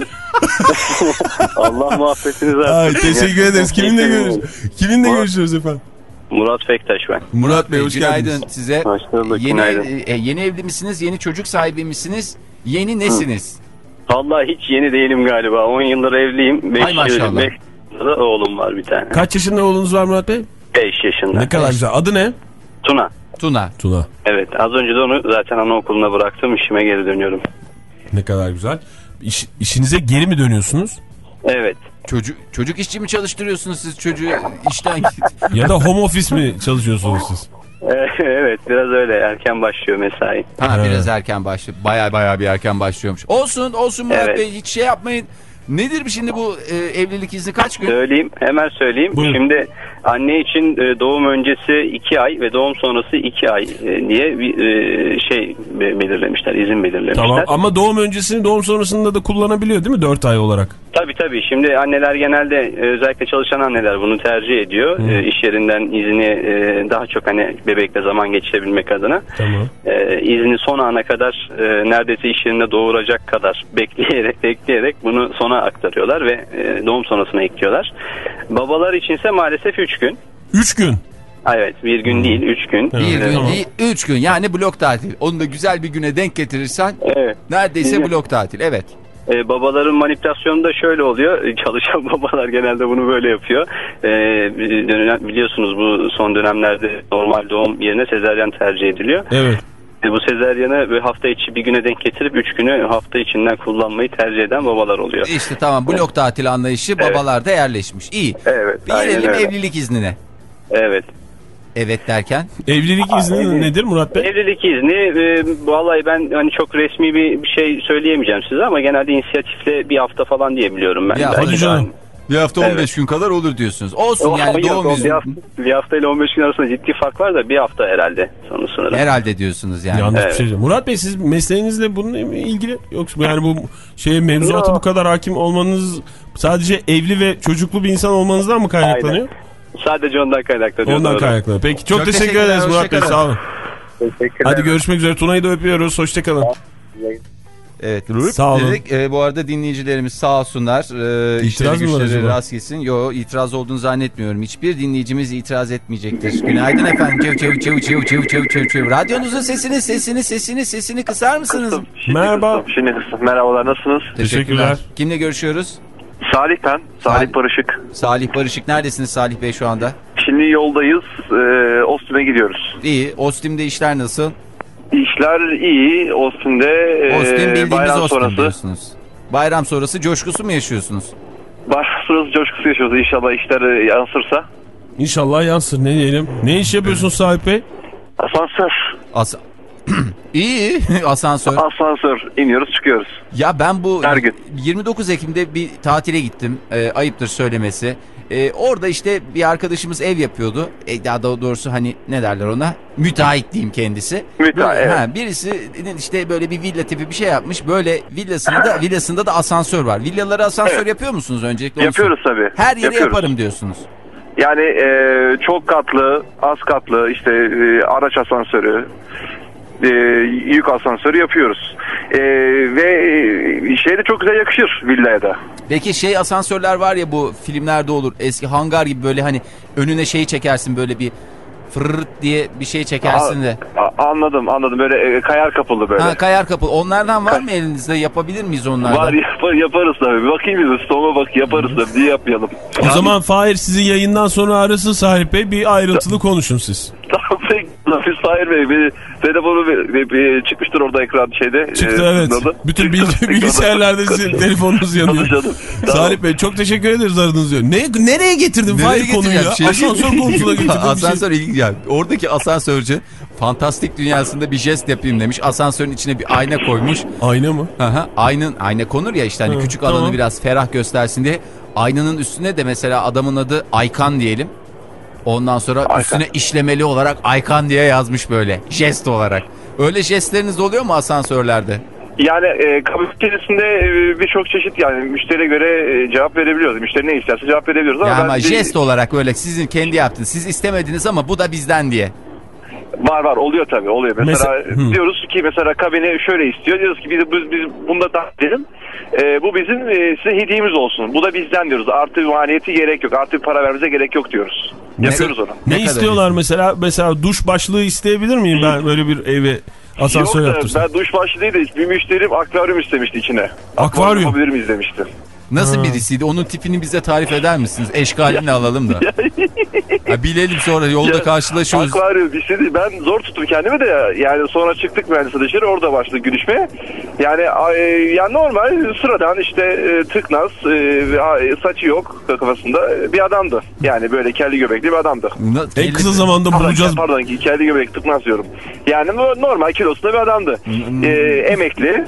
Allah muhabbetinizi artsın. Teşekkür ederiz. Kiminle görüşüyoruz? Kiminle görüşüyoruz efendim? Murat Bektaş ben. Murat Bey hoş günaydın geldiniz. Size Başladık, yeni, günaydın. e, yeni evli misiniz? Yeni çocuk sahibi misiniz? Yeni nesiniz? Vallahi hiç yeni değilim galiba. on yıldır evliyim. beş yılda oğlum var bir tane. Kaç yaşında oğlunuz var Murat Bey? beş yaşında. Ne kadar güzel. Adı ne? Tuna. Tuna. Tuna. Evet. Az önce de onu zaten anaokuluna bıraktım. İşime geri dönüyorum. Ne kadar güzel. İş, işinize geri mi dönüyorsunuz? Evet. Çocuk çocuk işçi mi çalıştırıyorsunuz siz çocuğu işten? Ya da home office mi çalışıyorsunuz siz? Evet biraz öyle erken başlıyor mesai. Ha evet. Biraz erken başlıyor. Baya baya bir erken başlıyormuş. Olsun olsun Murat evet. Bey hiç şey yapmayın. Nedir şimdi bu e, evlilik izni kaç gün? Söyleyeyim hemen söyleyeyim. Buyurun. Şimdi anne için e, doğum öncesi iki ay ve doğum sonrası iki ay e, diye bir e, şey belirlemişler, izin belirlemişler. Tamam ama doğum öncesini doğum sonrasında da kullanabiliyor değil mi dört ay olarak? Tabii tabii. Şimdi anneler genelde özellikle çalışan anneler bunu tercih ediyor. Hmm. E, iş yerinden izni e, daha çok hani bebekle zaman geçirebilmek adına. Tamam. E, izni son ana kadar e, neredeyse iş yerinde doğuracak kadar bekleyerek bekleyerek bunu sona aktarıyorlar ve e, doğum sonrasına ekliyorlar. Babalar içinse maalesef üç gün. üç gün? Evet bir gün hmm. değil üç gün. Bir gün tamam. değil üç gün yani blok tatil. Onu da güzel bir güne denk getirirsen evet. Neredeyse Bizim... blok tatil evet. Ee, babaların manipülasyonu da şöyle oluyor. Çalışan babalar genelde bunu böyle yapıyor. Ee, biliyorsunuz bu son dönemlerde normal doğum yerine sezaryen tercih ediliyor. Evet. Ee, bu sezaryeni hafta içi bir güne denk getirip üç günü hafta içinden kullanmayı tercih eden babalar oluyor. İşte tamam blok evet. tatil anlayışı babalarda evet. yerleşmiş. İyi. Evet. Bir gelelim evlilik iznine. Evet. Evet derken? Evlilik izni Aa, nedir Murat Bey? Evlilik izni e, vallahi ben hani çok resmi bir, bir şey söyleyemeyeceğim size ama genelde inisiyatifle bir hafta falan diyebiliyorum ben. Ya hadi canım. Bir hafta on beş evet. gün kadar olur diyorsunuz. Olsun o, yani doğum izni. Bir hafta, bir hafta ile on beş gün arasında ciddi fark var da bir hafta herhalde sanırım. Herhalde diyorsunuz yani. Yanlış evet. bir şey diyeceğim. Murat Bey siz mesleğinizle bununla ilgili yoksa yani bu şeye mevzuatı bu kadar hakim olmanız sadece evli ve çocuklu bir insan olmanızdan mı kaynaklanıyor? Aynen. Sadece ondan kaynaklanıyor. Ondan kaynaklanıyor. Peki çok, çok teşekkür, teşekkür ederiz Murat Bey sağ olun. Hadi görüşmek üzere. Tuna'yı da öpüyoruz. Hoşçakalın. Evet. Sağ olun. Dedik, e, bu arada dinleyicilerimiz sağ olsunlar. E, İtiraz mı var güçleri acaba? rast gitsin. Yo, itiraz olduğunu zannetmiyorum. Hiçbir dinleyicimiz itiraz etmeyecektir. Günaydın efendim. Çev çev çev çev çev çev çev çev. Radyonuzun sesini sesini sesini sesini kısar mısınız? Kıstım. Şimdi Merhaba. kıstım. Şimdi kıstım. Merhabalar, nasılsınız? Teşekkürler. Kimle görüşüyoruz? Salih ben. Salih Salih. Barışık. Salih Barışık. Neredesiniz Salih Bey şu anda? Şimdi yoldayız. Ee, Ostim'e gidiyoruz. İyi. Ostim'de işler nasıl? İşler iyi. Ostim'de e, Ostim bildiğimiz bayram Ostim sonrası. diyorsunuz. Bayram sonrası coşkusu mu yaşıyorsunuz? Bayram sonrası coşkusu yaşıyoruz. İnşallah işler e, yansırsa. İnşallah yansır, ne diyelim. Ne iş yapıyorsun Salih Bey? Asansör. As İyi. Asansör. Asansör. İniyoruz çıkıyoruz. Ya ben bu Her gün. yirmi dokuz Ekim'de bir tatile gittim. E, ayıptır söylemesi. E, orada işte bir arkadaşımız ev yapıyordu. E, daha doğrusu hani ne derler ona? Müteahhit diyeyim kendisi. Müteahhit, Böyle, evet. ha, birisi işte böyle bir villa tipi bir şey yapmış. Böyle villasında villasında da asansör var. Villalara asansör Evet. yapıyor musunuz öncelikle? Onu Yapıyoruz tabii. Her yere Yapıyoruz. yaparım diyorsunuz. Yani e, çok katlı, az katlı işte e, araç asansörü, e, yük asansörü yapıyoruz. E, ve e, şey de çok güzel yakışır villaya da. Peki şey asansörler var ya, bu filmlerde olur. Eski hangar gibi böyle hani önüne şeyi çekersin, böyle bir fırırt diye bir şey çekersin de. A, a, anladım anladım böyle e, kayar kapılı böyle. Ha, kayar kapı. Onlardan var mı elinizde? Yapabilir miyiz onlardan? Var yapar, yaparız tabii. Bir bakayım biz stoma bak yaparız tabii. Niye yapmayalım? O zaman Fahir sizi yayından sonra arasın Salih Bey. Bir ayrıntılı konuşun siz. Tamam peki. Biz Fahir Bey bir telefonu bir, bir, bir çıkmıştır orada ekran şeyde. Çıktı e, evet. orada. Bütün Çıktı. bilgi, bilgisayarlarda sizin telefonunuz yanıyor. Tabii canım. Tamam. Salih Bey çok teşekkür ederiz aradığınız diyor. Ne, nereye getirdin Nereye Fahir konuyu ya? getireceğim? Şey- Asansör konusuna getirdin. Asansör ilgi yani. Oradaki asansörcü fantastik dünyasında bir jest yapayım demiş. Asansörün içine bir ayna koymuş. Ayna mı? Aha, aynın ayna konur ya işte hani Hı, küçük tamam. alanı biraz ferah göstersin diye. Aynanın üstüne de mesela adamın adı Aykan diyelim. Ondan sonra Aykan. üstüne işlemeli olarak Aykan diye yazmış böyle jest olarak. Öyle jestleriniz oluyor mu asansörlerde? Yani e, kabin içerisinde e, birçok çeşit yani müşteriye göre e, cevap verebiliyoruz. Müşteri ne isterse cevap verebiliyoruz. Ama, Ya ama ben- jest olarak öyle sizin kendi yaptınız. Siz istemediniz ama bu da bizden diye. Var var oluyor tabii oluyor. Mesela Mesela- diyoruz ki mesela kabini şöyle istiyor. Diyoruz ki biz, biz, biz bunda da edelim. E, bu bizim e, size hediyemiz olsun. Bu da bizden diyoruz. Artı bir maliyeti gerek yok. Artı bir para vermemize gerek yok diyoruz. Yapıyoruz onu. Ne, Ne kadar istiyorlar mesela? Mesela duş başlığı isteyebilir miyim ben böyle bir eve asansör Yok da yaptırsam? ben duş başlığı değil de bir müşterim akvaryum istemişti içine. Akvaryum? Yapabilir miyiz demişti. Nasıl birisiydi? Onun tipini bize tarif eder misiniz? Eşkalini alalım da. Ha, bilelim sonra yolda Ya, karşılaşıyoruz. Akvaryum istedi. Ben zor tuttum kendimi de ya. Yani sonra çıktık mühendisle dışarı, orada başladık görüşmeye. Yani e, yani normal sıradan işte e, tıknaz, e, e, saçı yok kafasında bir adamdı. Yani böyle kelli göbekli bir adamdı. Na- En kısa zamanda Pardon, bulacağız. pardon kelli göbek tıknaz diyorum. Yani normal kilosunda bir adamdı. E, emekli.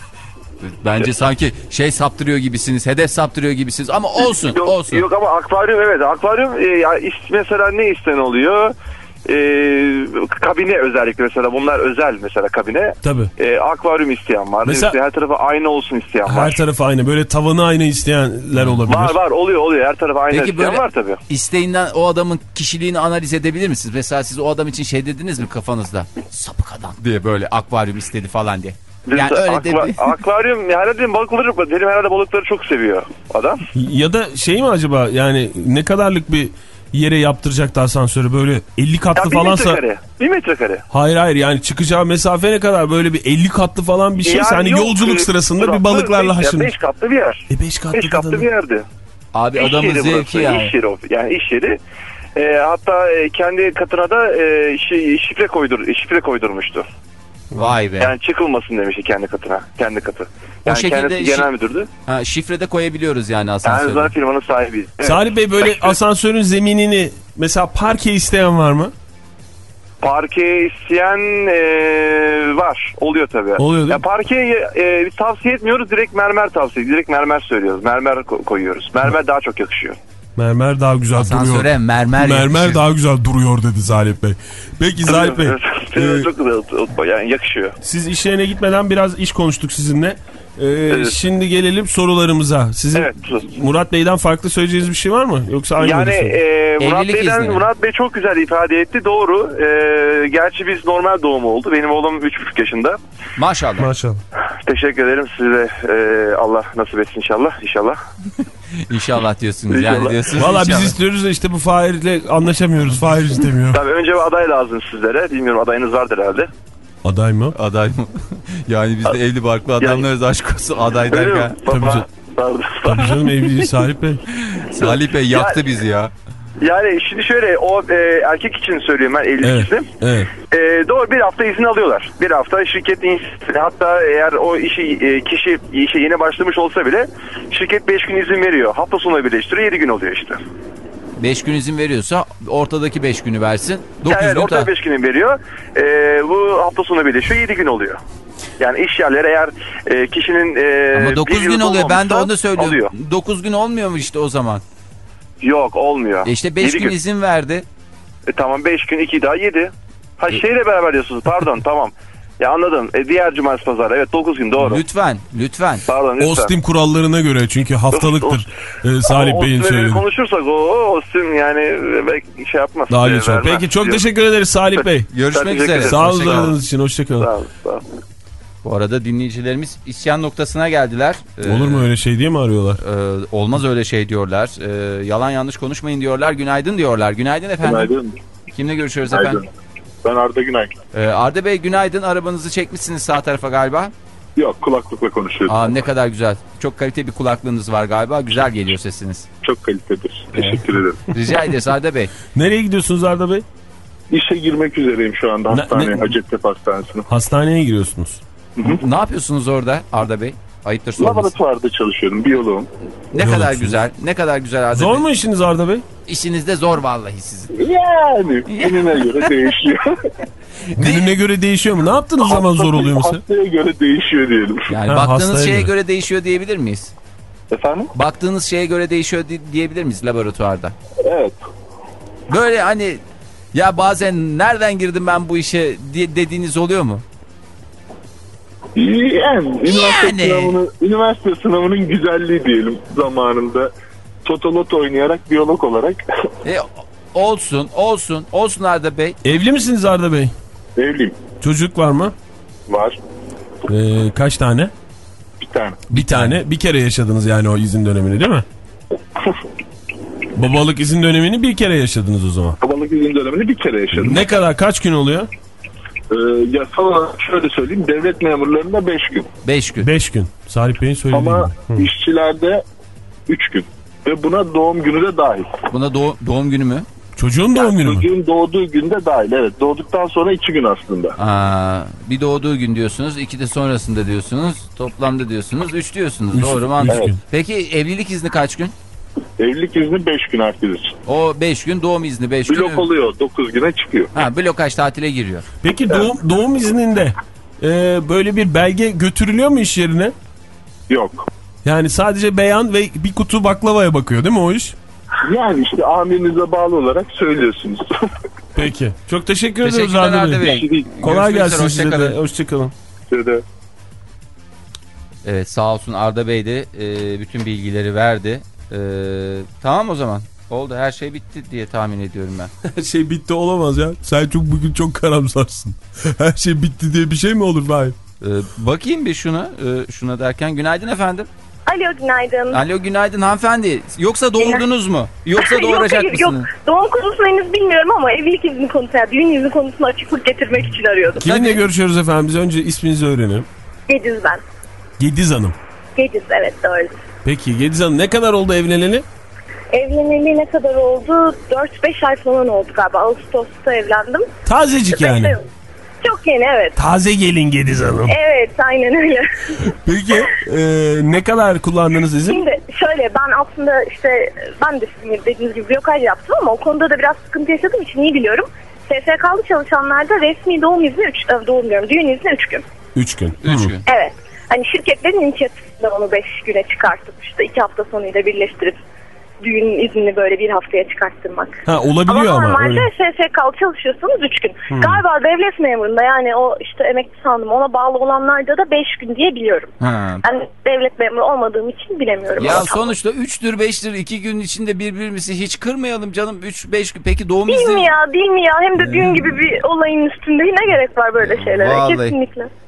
Bence sanki şey saptırıyor gibisiniz, hedef saptırıyor gibisiniz ama olsun, Yok, olsun. yok ama akvaryum evet. Akvaryum e, ya, is- mesela ne isten oluyor? E, kabine özellikle mesela bunlar özel mesela kabine. Tabii. E, akvaryum isteyen var. Mesela- İşte her tarafa ayna olsun isteyen Her var. tarafı aynı. Böyle tavanı aynı isteyenler olabilir. Var var oluyor oluyor. Her tarafa ayna Peki isteyen böyle var tabii. isteğinden o adamın kişiliğini analiz edebilir misiniz? Mesela siz o adam için şey dediniz mi kafanızda? Sapık adam diye böyle akvaryum istedi falan diye. Yani Biz- öyle akva- de akvaryum herhalde dedim balıkları dedim herhalde balıkları çok seviyor adam. Ya da şey mi acaba, yani ne kadarlık bir yere yaptıracaktı asansörü, böyle elli Ya katlı bir falansa. metrekare. Bir metrekare. Hayır hayır, yani çıkacağı mesafe ne kadar, böyle bir elli katlı falan bir şeyse hani yok, yolculuk e, sırasında burası bir balıklarla beş- ya haşır. Beş katlı bir yer. E beş katlı, Beş katlı bir yerdi. abi İş adamın yeri zevki burası, yani. İş yeri o. Yani iş yeri. E, hatta e, kendi katına da e, şey, şifre koydur şifre koydurmuştu. Vay be. Yani çıkılmasın demişti kendi katına. Kendi katı. Yani şekilde kendisi şi- genel müdürdü. Ha, şifrede koyabiliyoruz yani Yani asansörde. zaten firmanın sahibiyiz. Evet. Salih Bey, böyle asansörün zeminini mesela parke isteyen var mı? Parke isteyen e, var. Oluyor tabii. Oluyor değil mi? Ya parkeyi e, biz tavsiye etmiyoruz. Direkt mermer tavsiye. Direkt mermer söylüyoruz. Mermer ko- koyuyoruz. Mermer daha çok yakışıyor. Mermer daha güzel Asansöre duruyor. mermer Mermer yakışır. daha güzel duruyor dedi Salih Bey. Peki Salih Bey, e, çok güzel. Yani yakışıyor. siz iş yerine gitmeden biraz iş konuştuk sizinle. Ee, Evet. Şimdi gelelim sorularımıza. Sizin Evet. Murat Bey'den farklı söyleyeceğiniz bir şey var mı? Yoksa aynı Yani mı? e, Murat Evlilik Bey'den izni. Murat Bey çok güzel ifade etti. Doğru. E, gerçi biz normal doğum oldu. Benim oğlum üç buçuk yaşında. Maşallah. Maşallah. Teşekkür ederim. Size de e, Allah nasip etsin inşallah. İnşallah. İnşallah diyorsunuz. İnşallah. Yani diyorsunuz. Valla biz inşallah. istiyoruz da işte bu Fahir'le anlaşamıyoruz. Fahir istemiyor. Tabii önce bir aday lazım sizlere. Bilmiyorum, adayınız vardır herhalde. Aday mı? Aday mı? Yani biz de evli barklı adamlarız, aşk olsun aday Öyle mi? derken. Tabii Baba, canım. pardon. Tabii canım, evliliği Salih Bey. Salih Bey yaktı bizi ya. Yani şimdi şöyle, o e, erkek için söylüyorum ben, evlilik Evet, için. evet. E, doğru, bir hafta izin alıyorlar. Bir hafta şirket inisiyatifi. Hatta eğer o işi e, kişi işe yeni başlamış olsa bile şirket beş gün izin veriyor. Hafta sonu birleştiriyor, yedi gün oluyor işte. beş gün izin veriyorsa ortadaki beş günü versin. dokuz Yani evet, gün ortada ta- beş günü veriyor. E, bu hafta sonu birleşiyor, yedi gün oluyor. Yani iş yerleri eğer e, kişinin e, Ama bir dokuz yıl gün oluyor. Ben de olmamışsa onu söylüyorum. alıyor. dokuz gün olmuyor mu işte o zaman? Yok, olmuyor. E işte beş Yedi gün izin verdi. E, tamam, beş gün, iki daha yedi. Ha şeyle beraber diyorsunuz, pardon tamam. Ya anladım. E, diğer cumartesi pazar, evet dokuz gün, doğru. Lütfen, lütfen. Pardon, lütfen. Ostim kurallarına göre, çünkü haftalıktır e, Salih Ama Bey'in Ostim'le söylediği. konuşursak o Ostim yani e, belki şey yapmaz. Daha e, geç olur. vermez. Peki, çok Yok. teşekkür ederiz Salih Bey. Görüşmek teşekkür üzere. ederim. Sağ olun Hoşça kalın. aradığınız için. Hoşçakalın. Sağ olun, sağ olun. Bu arada dinleyicilerimiz isyan noktasına geldiler. Ee, Olur mu öyle şey diye mi arıyorlar? e, olmaz öyle şey diyorlar. Ee, yalan yanlış konuşmayın diyorlar. Günaydın diyorlar. Günaydın efendim. Günaydın. Kimle görüşüyoruz Günaydın. efendim? Ben Arda Günay. Ee, Arda Bey günaydın. Arabanızı çekmişsiniz sağ tarafa galiba. Yok, kulaklıkla konuşuyorum. Aa, ne kadar güzel. Çok kalite bir kulaklığınız var galiba. Güzel geliyor sesiniz. Çok kalitedir. Teşekkür ederim. Rica ederiz Arda Bey. Nereye gidiyorsunuz Arda Bey? İşe girmek üzereyim şu anda Ne- hastane, ne- Hacettepe Hastanesi'ne. Hastaneye giriyorsunuz. Ne yapıyorsunuz orada Arda Bey? Ayıptır sorması. Laboratuvarda çalışıyorum, biyoloğum. Ne kadar Yolcusunuz. güzel. Ne kadar güzel Arda Zor Bey. mu işiniz Arda Bey? İşiniz de zor vallahi sizin. Yani gününe göre değişiyor. Gününe göre değişiyor mu? Ne yaptığınız zaman zor oluyor mesela? Hastaya göre değişiyor diyelim. Yani Ha, baktığınız hastaya şeye göre. göre değişiyor diyebilir miyiz? Efendim? Baktığınız şeye göre değişiyor di- diyebilir miyiz laboratuvarda? Evet. Böyle hani ya bazen nereden girdim ben bu işe diye dediğiniz oluyor mu? Yani üniversite, Yani. Sınavını, üniversite sınavının güzelliği diyelim zamanında. Totolot oynayarak biyolog olarak E, olsun, olsun, olsun Arda Bey. Evli misiniz Arda Bey? evliyim. Çocuk var mı? Var Ee, kaç tane? bir tane. Bir tane. Bir kere yaşadınız yani o izin dönemini, değil mi? Babalık izin dönemini bir kere yaşadınız o zaman. Babalık izin dönemini bir kere yaşadım. Ne kadar, kaç gün oluyor? Ee, yasal olarak şöyle söyleyeyim, devlet memurlarında beş gün. Beş gün. Beş gün. Salih Bey'in söylediği Ama gibi. Hı. işçilerde üç gün. Ve buna doğum günü de dahil. Buna doğ- doğum günü mü? Çocuğun doğum günü mü? Çocuğun doğduğu günde dahil. Evet, doğduktan sonra iki gün aslında. Aa, bir doğduğu gün diyorsunuz, iki de sonrasında diyorsunuz, toplamda diyorsunuz, üç diyorsunuz. Üç- Doğru mu? üç anladım? gün. Peki evlilik izni kaç gün? Evlilik izni beş gün herkes için. O beş gün, doğum izni beş gün. Blok oluyor, dokuz güne çıkıyor. Ha, blokaj tatile giriyor. Peki doğum, doğum izninde e, böyle bir belge götürülüyor mu iş yerine? Yok. Yani sadece beyan ve bir kutu baklavaya bakıyor değil mi o iş? Yani işte amirinize bağlı olarak söylüyorsunuz. Peki. Çok teşekkür ediyoruz Teşekkürler Arda Arda Bey. Bey. Kolay Görüşmek gelsin üzere, size hoşça de. kalın. Hoşçakalın. Şöyle. Evet, sağ olsun Arda Bey de e, bütün bilgileri verdi. E, tamam o zaman. Oldu, her şey bitti diye tahmin ediyorum ben. Her şey bitti olamaz ya. Sen çok bugün çok karamsarsın. Her şey bitti diye bir şey mi olur Fahir? E, bakayım bir şuna. E, şuna derken günaydın efendim. Alo, günaydın. Alo, günaydın hanımefendi. Yoksa doğurdunuz mu? Yoksa Yok, doğuracak hayır, mısınız? Yok, doğum konusunu henüz bilmiyorum ama evlilik izni konusunda, yani düğün izni konusunda açıklık getirmek için arıyordum. Kiminle Tabii. görüşüyoruz efendim? Biz önce isminizi öğrenelim. Gediz ben. Gediz Hanım. Gediz, evet doğru. Peki Gediz Hanım, ne kadar oldu evleneli? Evleneli ne kadar oldu? dört beş ay falan oldu galiba. Ağustos'ta evlendim. Tazecik yani. Evet. Çok yeni, evet. Taze gelin Gediz Hanım. Evet, aynen öyle. Peki e, ne kadar kullandınız izin? Şimdi şöyle, ben aslında işte ben de sizin dediğiniz gibi blokaj yaptım ama o konuda da biraz sıkıntı yaşadığım için iyi biliyorum. S S K'lı çalışanlarda resmi doğum izni üç, doğum diyorum, düğün izni üç gün. Üç gün. Üç Hı. gün. Evet. Hani şirketlerin inisiyatifinden onu beş güne çıkartıp işte iki hafta sonuyla birleştirip düğün iznini böyle bir haftaya çıkarttırmak. Ha, olabiliyor ama. ama. Normalde öyle. S S K'lı çalışıyorsanız üç gün. Hmm. Galiba devlet memurunda, yani o işte emekli sandım, ona bağlı olanlarda da beş gün diye biliyorum. Ha. Ben devlet memuru olmadığım için bilemiyorum. Ya ama. sonuçta üçtür beştir iki gün içinde birbirimizi hiç kırmayalım canım. üç beş gün. Peki doğum Değil mi izni? ya, değil mi ya? Hem de düğün gibi bir olayın üstünde ne gerek var böyle şeylere? Vallahi. Kesinlikle.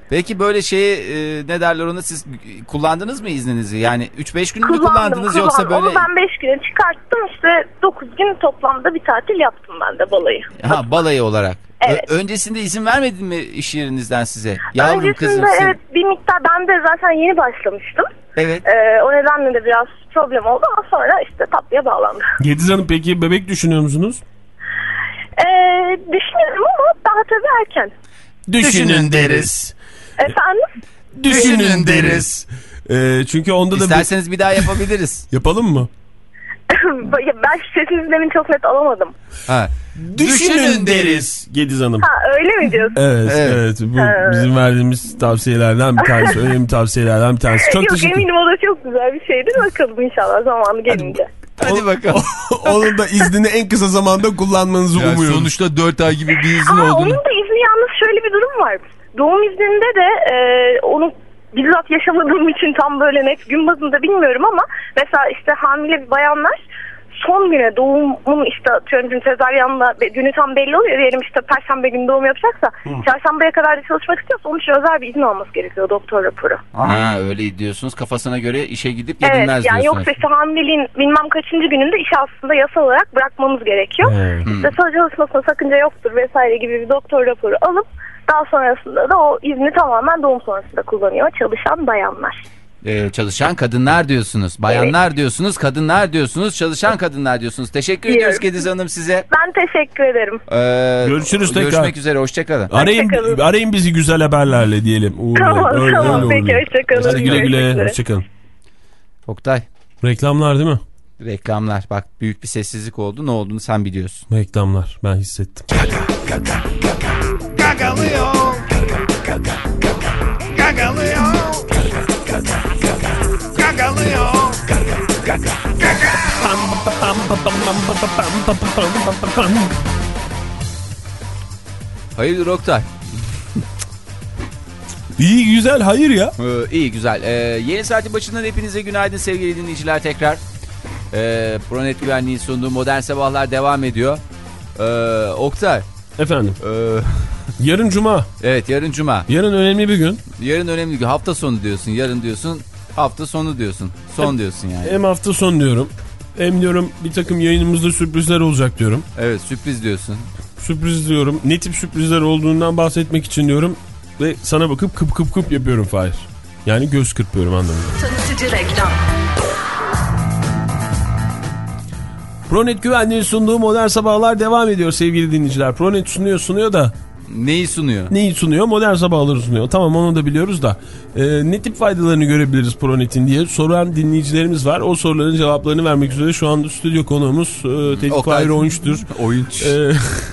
Peki böyle şeyi e, ne derler ona, siz kullandınız mı izninizi? Yani üç beş gün mü Kullandım, kullandınız kullandım. yoksa böyle... Onu ben beş güne çıkarttım, işte dokuz gün toplamda bir tatil yaptım ben de balayı. Ha, balayı olarak. Evet. Ö- öncesinde izin vermedi mi iş yerinizden size? Yavrum Öncesinde kızım sen... evet bir miktar, ben de zaten yeni başlamıştım. Evet. Ee, o nedenle de biraz problem oldu ama sonra işte tatlıya bağlandı. Yediz Hanım, peki bebek düşünüyor musunuz? Ee, düşünüyorum ama daha tabii erken. Düşünün deriz. Efendim? Düşünün deriz. Ee, çünkü onda da... İsterseniz bir... bir daha yapabiliriz. Yapalım mı? Ben sesinizi demin çok net alamadım. Ha. Düşünün deriz Gediz Hanım. Ha, öyle mi diyorsun? Evet, evet, Evet. bu bizim verdiğimiz tavsiyelerden bir tanesi, önemli tavsiyelerden bir tanesi. Çok Yok, teşekkür eminim o da çok güzel bir şeydir, bakalım inşallah zamanı gelince. Hadi bakalım. Onun da iznini en kısa zamanda kullanmanızı Yani umuyorum. sonuçta dört ay gibi bir izin Aa, olduğunu... onun da izni, yalnız şöyle bir durum var. Doğum izninde de e, onu bizzat yaşamadığım için tam böyle net gün bazında bilmiyorum ama mesela işte hamile bayanlar son güne, doğumun işte atıyorum sezaryenle günü tam belli oluyor. Diyelim işte perşembe günü doğum yapacaksa Hı. çarşambaya kadar da çalışmak istiyorsa onun için özel bir izin alması gerekiyor, doktor raporu. Ha, öyle diyorsunuz, kafasına göre işe gidip yedinmez evet, yani diyorsunuz. yoksa işte hamileliğin bilmem kaçıncı gününde işe aslında yasal olarak bırakmamız gerekiyor. Evet. İşte çalışmasına sakınca yoktur vesaire gibi bir doktor raporu alıp daha sonrasında da o izni tamamen doğum sonrasında kullanıyor çalışan bayanlar. Ee, çalışan kadınlar diyorsunuz. Bayanlar evet. diyorsunuz, kadınlar diyorsunuz, çalışan kadınlar diyorsunuz. Teşekkür Diyorum. ediyoruz Gediz Hanım size. Ben teşekkür ederim. Ee, Görüşürüz tekrar. Görüşmek üzere, hoşçakalın. Arayın, arayın bizi güzel haberlerle diyelim. Uğur tamam öyle, tamam öyle peki, hoşçakalın. Hadi güle güle, hoşçakalın. Oktay. Reklamlar değil mi? Reklamlar. Bak, büyük bir sessizlik oldu. Ne olduğunu sen biliyorsun. Reklamlar. Ben hissettim. Gagalıyor. Gagalıyor. Gagalıyor. Hayırdır Oktay? İyi güzel, hayır ya. Ee, iyi güzel. Ee, yeni saatin başından hepinize günaydın sevgili dinleyiciler tekrar. Ee, Pronet Güvenliği sunduğu Modern Sabahlar devam ediyor. Ee, Oktay. Efendim. Ee, yarın Cuma. Evet, yarın Cuma. Yarın önemli bir gün. Yarın önemli bir gün. Hafta sonu diyorsun, yarın diyorsun, hafta sonu diyorsun. Son hem, diyorsun yani. Hem hafta sonu diyorum. Hem diyorum bir takım yayınımızda sürprizler olacak diyorum. Evet, sürpriz diyorsun. Sürpriz diyorum. Ne tip sürprizler olduğundan bahsetmek için diyorum. Ve sana bakıp kıp kıp kıp yapıyorum Fahir. Yani göz kırpıyorum anlamında. Tanıtıcı reklam. Pronet Güvenliği'nin sunduğu Modern Sabahlar devam ediyor sevgili dinleyiciler. Pronet sunuyor sunuyor da. Neyi sunuyor? Neyi sunuyor? Modern Sabahları sunuyor. Tamam, onu da biliyoruz da. Ee, ne tip faydalarını görebiliriz Pronet'in diye soran dinleyicilerimiz var. O soruların cevaplarını vermek üzere şu anda stüdyo konuğumuz e, Tevfik Fahir Oyunç'tur. Oyunç. Ee,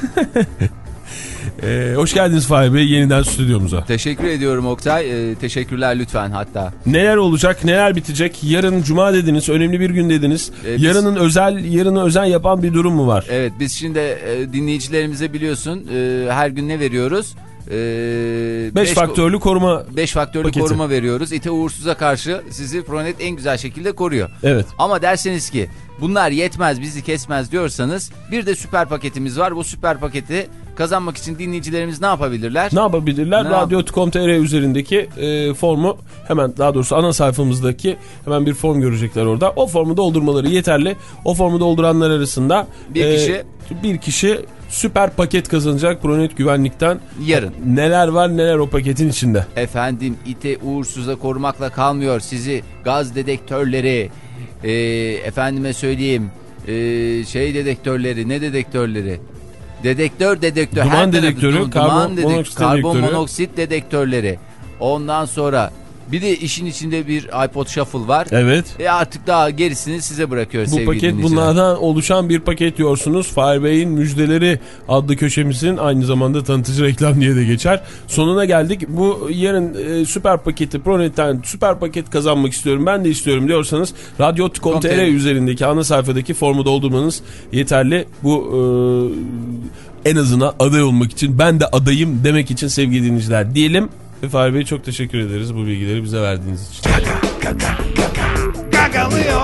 Ee, hoş geldiniz Fahir Bey yeniden stüdyomuza. Teşekkür ediyorum Oktay. Ee, teşekkürler lütfen hatta. Neler olacak, neler bitecek? Yarın Cuma dediniz, önemli bir gün dediniz. Ee, biz... Yarının özel, yarını özel yapan bir durum mu var? Evet, biz şimdi e, dinleyicilerimize biliyorsun e, her gün ne veriyoruz? beş beş faktörlü koruma beş faktörlü paketi. koruma veriyoruz. İte uğursuza karşı sizi Pronet en güzel şekilde koruyor. Evet. Ama derseniz ki bunlar yetmez, bizi kesmez diyorsanız bir de süper paketimiz var. Bu süper paketi kazanmak için dinleyicilerimiz ne yapabilirler? Ne yapabilirler? Ne radyo nokta com nokta tr üzerindeki e, formu hemen, daha doğrusu ana sayfamızdaki hemen bir form görecekler orada. O formu doldurmaları yeterli. O formu dolduranlar arasında bir e, kişi bir kişi süper paket kazanacak Pronet Güvenlik'ten. Yarın. Neler var neler o paketin içinde? Efendim, ite uğursuza korumakla kalmıyor. Sizi gaz dedektörleri, e, efendime söyleyeyim e, şey dedektörleri, ne dedektörleri? Dedektör dedektör. Duman her dedektörü, tarafı, karbon, duman dedek monoksit karbon dedektörü. monoksit dedektörleri. Ondan sonra bir de işin içinde bir iPod Shuffle var. Evet. E artık daha gerisini size bırakıyoruz Bu sevgili paket dinleyiciler. bunlardan oluşan bir paket diyorsunuz. Fahir Bey'in müjdeleri adlı köşemizin aynı zamanda tanıtıcı reklam diye de geçer. Sonuna geldik. Bu yarın e, süper paketi Pronet'ten süper paket kazanmak istiyorum, ben de istiyorum diyorsanız radyo nokta com nokta tr üzerindeki ana sayfadaki formu doldurmanız yeterli. Bu e, en azından aday olmak için, ben de adayım demek için sevgili dinleyiciler diyelim. Ve Fahir Bey çok teşekkür ederiz bu bilgileri bize verdiğiniz için. Gagalıyor.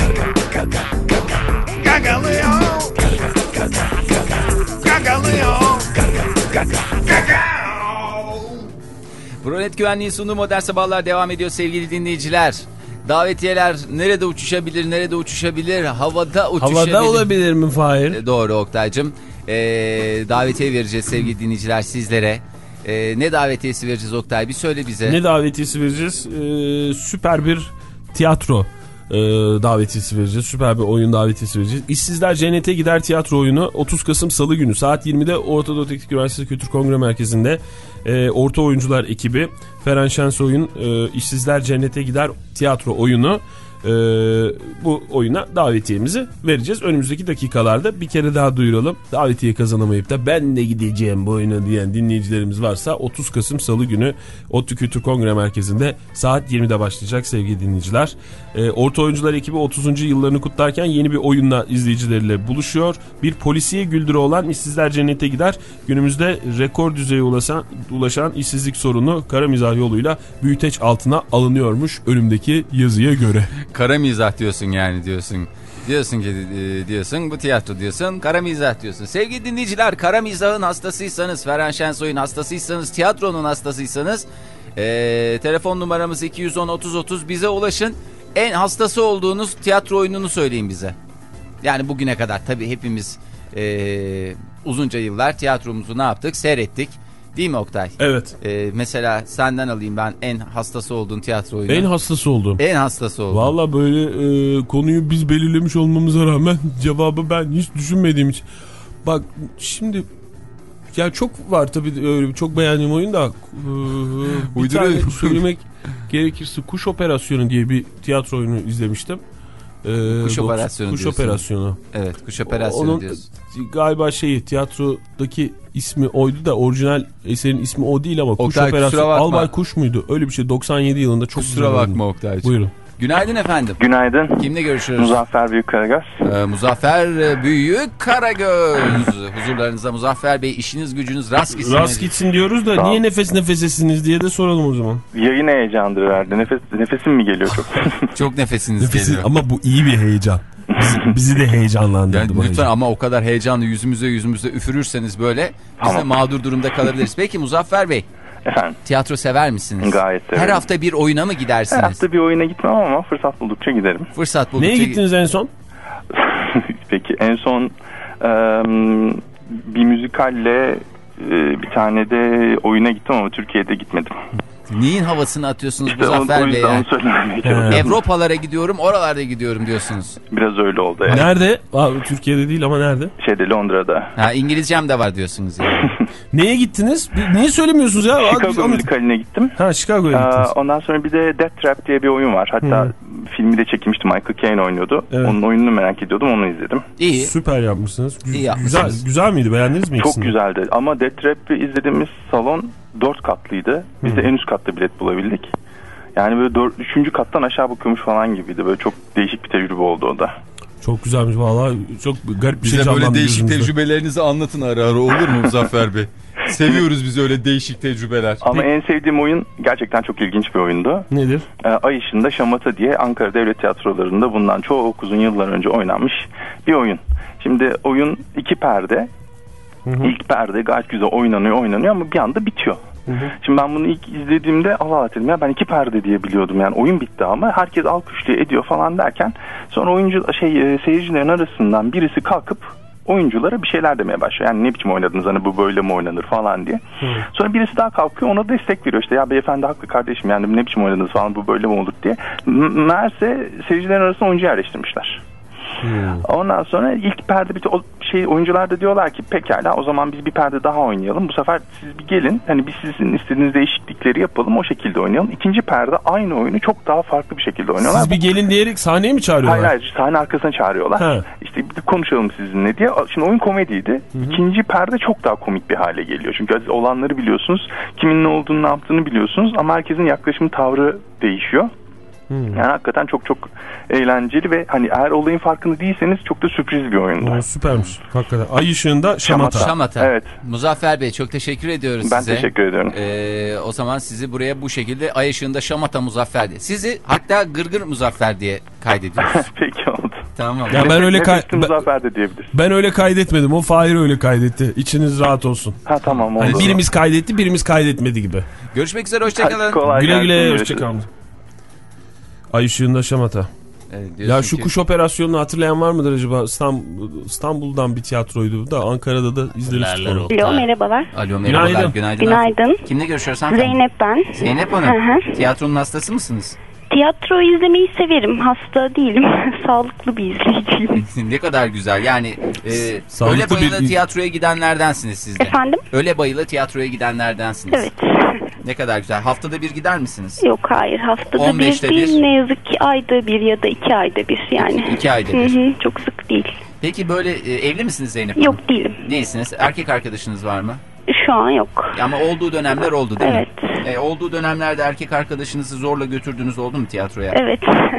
Gagalıyor. Gagalıyor. Bronet Güvenliği sunduğu Modern Sabahlar devam ediyor sevgili dinleyiciler. Davetiyeler nerede uçuşabilir, nerede uçuşabilir? Havada uçuşabilir. Havada olabilir mi Fahir? E, doğru Oktay'cığım. E, davetiye vereceğiz sevgili dinleyiciler sizlere. E, ne davetiyesi vereceğiz Oktay? Bir söyle bize. Ne davetiyesi vereceğiz? Ee, süper bir tiyatro e, davetiyesi vereceğiz. Süper bir oyun davetiyesi vereceğiz. İşsizler Cennete Gider tiyatro oyunu otuz Kasım Salı günü saat yirmide Orta Doğu Teknik Üniversitesi Kültür Kongre Merkezi'nde e, Orta Oyuncular ekibi Ferhan Şensoy'un e, İşsizler Cennete Gider tiyatro oyunu. Ee, bu oyuna davetiyemizi vereceğiz. Önümüzdeki dakikalarda bir kere daha duyuralım. Davetiye kazanamayıp da ben de gideceğim bu oyuna diyen dinleyicilerimiz varsa otuz Kasım Salı günü ODTÜ Kültür Kongre Merkezi'nde saat yirmide başlayacak sevgili dinleyiciler. Ee, Orta Oyuncular ekibi otuzuncu yıllarını kutlarken yeni bir oyunla izleyicileriyle buluşuyor. Bir polisiye güldürü olan İşsizler Cennete Gider günümüzde rekor düzeye ulaşan, ulaşan işsizlik sorunu kara mizah yoluyla büyüteç altına alınıyormuş önümdeki yazıya göre. Kara mizah diyorsun yani diyorsun. Diyorsun ki e, diyorsun bu tiyatro diyorsun, kara mizah diyorsun. Sevgili dinleyiciler, kara mizahın hastasıysanız, Ferhan Şensoy'un hastasıysanız, tiyatronun hastasıysanız e, telefon numaramız iki yüz on otuz otuz, bize ulaşın. En hastası olduğunuz tiyatro oyununu söyleyin bize. Yani bugüne kadar tabii hepimiz e, uzunca yıllar tiyatromuzu ne yaptık? Seyrettik. Değil mi Oktay? Evet. Ee, mesela senden alayım ben en hastası olduğun tiyatro oyunu. En hastası oldum. En hastası oldum. Valla böyle e, konuyu biz belirlemiş olmamıza rağmen cevabı ben hiç düşünmediğim için. Bak şimdi ya çok var tabii öyle çok beğendiğim oyun da e, bir tane söylemek gerekirse Kuş Operasyonu diye bir tiyatro oyunu izlemiştim. Ee, kuş operasyonu Kuş diyorsun. operasyonu. Evet, kuş operasyonu onun, diyorsun. Galiba şeyi tiyatrodaki ismi oydu da orijinal eserin ismi o değil ama Oktay, Kuş Operasyonu. Albay Kuş muydu? Öyle bir şey doksan yedi yılında çok kusura güzel bakma Oktay'cığım. Buyurun. Günaydın efendim. Günaydın. Kimle görüşürüz? Muzaffer Büyükkaragöz. Ee, Muzaffer Büyükkaragöz. Huzurlarınızda Muzaffer Bey, işiniz gücünüz rast gitsin. Rast gitsin diyoruz da niye nefes nefesesiniz diye de soralım o zaman. Yayın heyecandır verdi. Nefes, nefesim mi geliyor çok? Çok nefesiniz Nefesin, geliyor. ama bu iyi bir heyecan. Bizi, bizi de heyecanlandırdı. Yani lütfen heyecan. Ama o kadar heyecanlı yüzümüze yüzümüze üfürürseniz böyle biz tamam. de mağdur durumda kalabiliriz. Peki Muzaffer Bey. Efendim? Tiyatro sever misiniz? Gayet severim. Her hafta bir oyuna mı gidersiniz? Her hafta bir oyuna gitmem ama fırsat buldukça giderim. Fırsat buldukça. Neye gittiniz en son? Peki en son e, bir müzikalle e, bir tane de oyuna gittim ama Türkiye'de gitmedim. Neyin havasını atıyorsunuz İşte Muzaffer Bey? Yani? Avrupalara gidiyorum, oralarda gidiyorum diyorsunuz. Biraz öyle oldu yani. Nerede? Aa, Türkiye'de değil ama nerede? Şeyde, Londra'da. Ha, İngilizcem de var diyorsunuz yani. Neye gittiniz? Niye söylemiyorsunuz ya? Chicago müzikaline gittim. Ha, Chicago'ya gittiniz. Ondan sonra bir de Death Trap diye bir oyun var. Hatta hmm. filmi de çekilmişti. Michael Caine oynuyordu. Evet. Onun oyununu merak ediyordum. Onu izledim. İyi. Süper yapmışsınız. Gü- İyi yapmışsınız. Güzel, güzel miydi? Beğendiniz mi ikisini? ikisini? Çok güzeldi. Ama Death Trap'i izlediğimiz salon dört katlıydı. Biz hmm. de en üst katta bilet bulabildik. Yani böyle dört, üçüncü kattan aşağı bakıyormuş falan gibiydi. Böyle çok değişik bir tecrübe oldu o da. Çok güzelmiş vallahi, çok garip bir şey canlandı. Bize böyle değişik gözümüzde. Tecrübelerinizi anlatın ara ara, olur mu Muzaffer Bey? Seviyoruz biz öyle değişik tecrübeler. Ama Peki. en sevdiğim oyun gerçekten çok ilginç bir oyundu. Nedir? Ee, Ay Işığında Şamata diye Ankara Devlet Tiyatroları'nda bundan çok uzun yıllar önce oynanmış bir oyun. Şimdi oyun iki perde. Hı hı. İlk perde gayet güzel oynanıyor oynanıyor ama bir anda bitiyor. Hı hı. Şimdi ben bunu ilk izlediğimde Allah Allah dedim ya, ben iki perde diye biliyordum yani, oyun bitti ama herkes alkışlıyor ediyor falan derken sonra oyuncu şey seyircilerin arasından birisi kalkıp oyunculara bir şeyler demeye başlıyor. Yani ne biçim oynadınız, hani bu böyle mi oynanır falan diye. Hı. Sonra birisi daha kalkıyor, ona destek veriyor. İşte ya beyefendi haklı kardeşim, yani ne biçim oynadınız falan, bu böyle mi olur diye. Meğerse seyircilerin arasına oyuncu yerleştirmişler. Hmm. Ondan sonra ilk perde bir o şey, oyuncular da diyorlar ki pekala o zaman biz bir perde daha oynayalım. Bu sefer siz bir gelin, hani biz sizin istediğiniz değişiklikleri yapalım, o şekilde oynayalım. İkinci perde aynı oyunu çok daha farklı bir şekilde oynuyorlar. Siz bir gelin diyerek sahneye mi çağırıyorlar? Hayır hayır, sahne arkasına çağırıyorlar. Ha. İşte bir konuşalım sizinle diye. Şimdi oyun komediydi. Hı hı. İkinci perde çok daha komik bir hale geliyor. Çünkü olanları biliyorsunuz. Kimin ne olduğunu, ne yaptığını biliyorsunuz ama herkesin yaklaşım tavrı değişiyor. Hmm. Yani hakikaten çok çok eğlenceli ve hani eğer olayın farkında değilseniz çok da sürpriz bir oyundu. Oo, süpermiş hakikaten. Ay Işığında Şamata. Şamata. Evet. Muzaffer Bey çok teşekkür ediyoruz ben size. Ben teşekkür ediyorum. Ee, o zaman sizi buraya bu şekilde Ay Işığında Şamata Muzaffer diye. Sizi hatta Gırgır Muzaffer diye kaydediyoruz. Peki oldu. Tamam. Ya ben öyle kay- ben, Muzaffer de diyebiliriz. ben öyle kaydetmedim. O Fahir öyle kaydetti. İçiniz rahat olsun. Ha tamam oldu. Hani birimiz kaydetti, birimiz kaydetmedi gibi. Görüşmek üzere, hoşçakalın. Kolay Güle güle, gelsin. hoşçakalın. Ay ışığında şamata. Evet, Ya şu ki... kuş operasyonunu hatırlayan var mıdır acaba? İstanbul, İstanbul'dan bir tiyatroydu da Ankara'da da izlemiştik onu. Alo, merhabalar. Alo, merhabalar. Günaydın. Günaydın. Günaydın. Kimle görüşüyoruz hanımefendi? Zeynep ben. Zeynep Hanım. Hı hı. Tiyatronun hastası mısınız? Tiyatro izlemeyi severim. Hasta değilim. Sağlıklı bir izleyiciyim. Ne kadar güzel. Yani e, Sağlıklı öyle bayıla bir- tiyatroya gidenlerdensiniz siz de. Efendim? Öyle bayıla tiyatroya gidenlerdensiniz. Evet. Ne kadar güzel. Haftada bir gider misiniz? Yok hayır. Haftada on bir beşte değil. bir. Ne yazık ki ayda bir ya da iki ayda bir yani. İki, iki ayda Hı bir. hı, çok sık değil. Peki böyle e, evli misiniz Zeynep Hanım? Yok değilim. Değilsiniz. Erkek arkadaşınız var mı? Şu an yok. Ama olduğu dönemler oldu değil Evet. mi? E, olduğu dönemlerde erkek arkadaşınızı zorla götürdüğünüz oldu mu tiyatroya? Evet.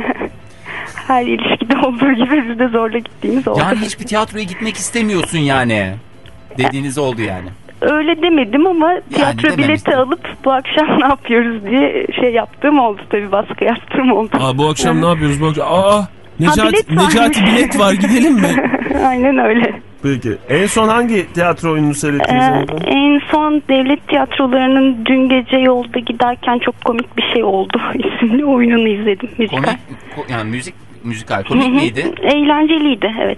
Her ilişkide olduğu gibi biz de zorla gittiğimiz oldu. Yani hiçbir tiyatroya gitmek istemiyorsun yani. Dediğiniz oldu yani. Öyle demedim ama tiyatro dememiştim. bileti alıp bu akşam ne yapıyoruz diye şey yaptığım oldu tabii, baskı yaptığım oldu. Aa, bu akşam ne yapıyoruz bu akşam? Aa, Necati, bilet varmış. Necati bilet var, gidelim mi? Aynen öyle. Peki. En son hangi tiyatro oyununu seyrettiniz? Ee, en son devlet tiyatrolarının dün gece yolda giderken çok komik bir şey oldu isimli oyununu izledim. Müzikal. Komik, ko- yani müzik, müzikal. Komik miydi? Eğlenceliydi, evet.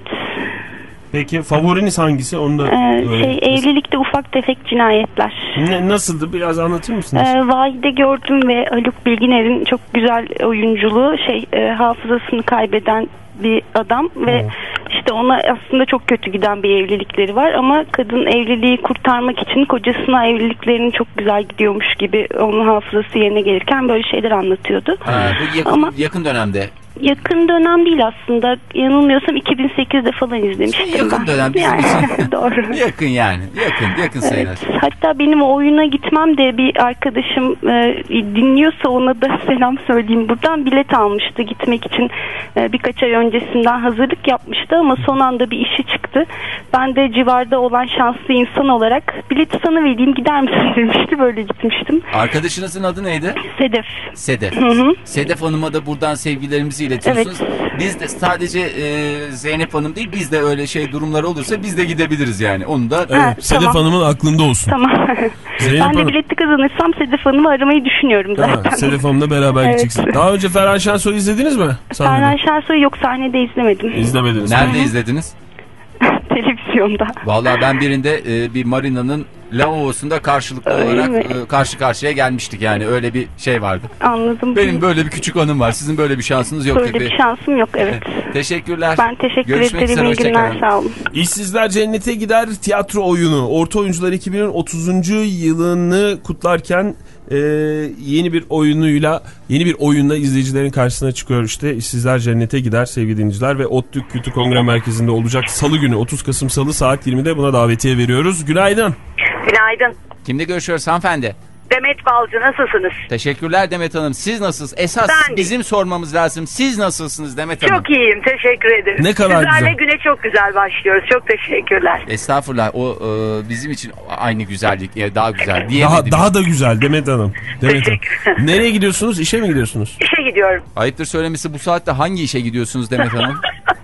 Peki favoriniz hangisi? Onu da Ee, şey, öğretiniz. evlilikte ufak tefek cinayetler. Ne, nasıldı? Biraz anlatır mısınız? Ee, Vahide Gördüm ve Haluk Bilginer'in çok güzel oyunculuğu, şey e, hafızasını kaybeden bir adam ve Hmm. işte ona aslında çok kötü giden bir evlilikleri var ama kadın evliliği kurtarmak için kocasına evliliklerinin çok güzel gidiyormuş gibi onun hafızası yerine gelirken böyle şeyler anlatıyordu. Ha, bu yakın, Ama yakın dönemde. yakın dönem değil aslında, yanılmıyorsam iki bin sekizde falan izlemiştim. Yakın ben. dönem bizim yani, için. Doğru. Yakın yani. Yakın, yakın sayılır. Evet. Hatta benim o oyuna gitmem de bir arkadaşım e, dinliyorsa ona da selam söyleyeyim buradan. Bilet almıştı gitmek için, e, birkaç ay öncesinden hazırlık yapmıştı ama son anda bir işi çıktı. Ben de civarda olan şanslı insan olarak bileti sana vereyim, gider misin demişti, böyle gitmiştim. Arkadaşınızın adı neydi? Sedef. Sedef. Hı hı. Sedef Hanım'a da buradan sevgilerimizi iletiyorsunuz. Evet. Biz de sadece e, Zeynep Hanım değil, biz de öyle şey durumlar olursa biz de gidebiliriz yani. Onu da Evet, Ha, Sedef tamam. Hanım'ın aklında olsun. Tamam. Zeynep Ben de Hanım. bileti kazanırsam Sedef Hanım'ı aramayı düşünüyorum zaten. Ha, Sedef Hanım'la beraber Evet. gideceksiniz. Daha önce Ferhan Şensoy'u izlediniz mi? Sahnede. Ferhan Şensoy'u yok, sahnede izlemedim. İzlemediniz. nerede izlediniz? Televizyonda. Vallahi ben birinde e, bir marinanın lavabosunda karşılıklı Öyle olarak mi? e, karşı karşıya gelmiştik yani, öyle bir şey vardı. Anladım. Benim böyle bir küçük anım var. Sizin böyle bir şansınız yok Böyle gibi. bir şansım yok, evet. Teşekkürler. Ben teşekkür Görüşmek ederim. üzere, İyi günler, hoşçakalın. sağ olun. İşsizler Cennete Gider tiyatro oyunu. Orta Oyuncular ekibinin otuzuncu yılını kutlarken e, yeni bir oyunuyla, yeni bir oyunla izleyicilerin karşısına çıkıyor işte. İşsizler Cennete Gider sevgili dinleyiciler ve ODTÜ Kültür Kongre Merkezi'nde olacak Salı günü, otuz Kasım Salı saat yirmide buna davetiye veriyoruz. Günaydın. Günaydın. Kimle görüşüyoruz hanımefendi? Demet Balcı, nasılsınız? Teşekkürler Demet Hanım. Siz nasılsınız? Esas Ben de. bizim sormamız lazım. Siz nasılsınız Demet Hanım? Çok iyiyim, teşekkür ederim. Ne kadar Sizlerle güzel. güne çok güzel başlıyoruz. Çok teşekkürler. Estağfurullah. O e, bizim için aynı güzellik. Ya daha güzel. Diyemedim. Daha, daha da güzel Demet Hanım. Demet Hanım. Teşekkür. Nereye gidiyorsunuz? İşe mi gidiyorsunuz? İşe gidiyorum. Ayıptır söylemesi, bu saatte hangi işe gidiyorsunuz Demet Hanım?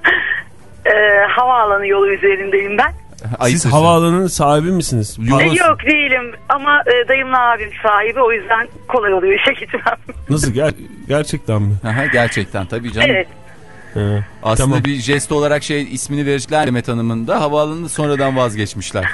Ee, havaalanı yolu üzerindeyim ben. Ayıptır Siz havaalanının sahibi misiniz? Yok. Ee, yok değilim ama e, dayımla abim sahibi, o yüzden kolay oluyor işe gitmem. Nasıl? Ger gerçekten mi? Aha, gerçekten tabii canım. Evet. He. Aslında Tamam. bir jest olarak şey ismini verecekler Demet Hanım'ın da, havaalanını sonradan vazgeçmişler.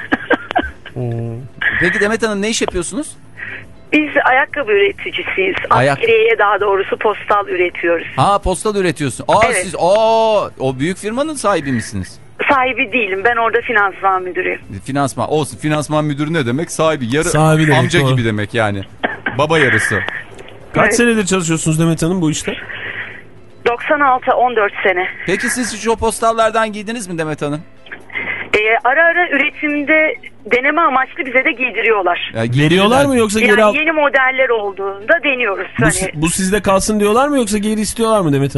Peki Demet Hanım, ne iş yapıyorsunuz? Biz ayakkabı üreticisiyiz. Ayak- Askeriye, daha doğrusu postal üretiyoruz. Ha, postal üretiyorsun. Aa Evet. siz aa o büyük firmanın sahibi misiniz? Sahibi değilim. Ben orada finansman müdürüyüm. Finansman olsun. Finansman müdürü ne demek? Sahibi. Yarı Sahibi demek, amca doğru. gibi demek yani. Baba yarısı. Kaç Evet. senedir çalışıyorsunuz Demet Hanım bu işte? doksan altı on dört sene. Peki siz hiç o postallardan giydiniz mi Demet Hanım? Ee, ara ara üretimde deneme amaçlı bize de giydiriyorlar. Ya, Veriyorlar mı yoksa geri al... Yani yeni modeller olduğunda deniyoruz. Bu, Hani bu sizde kalsın diyorlar mı yoksa geri istiyorlar mı Demet Hanım?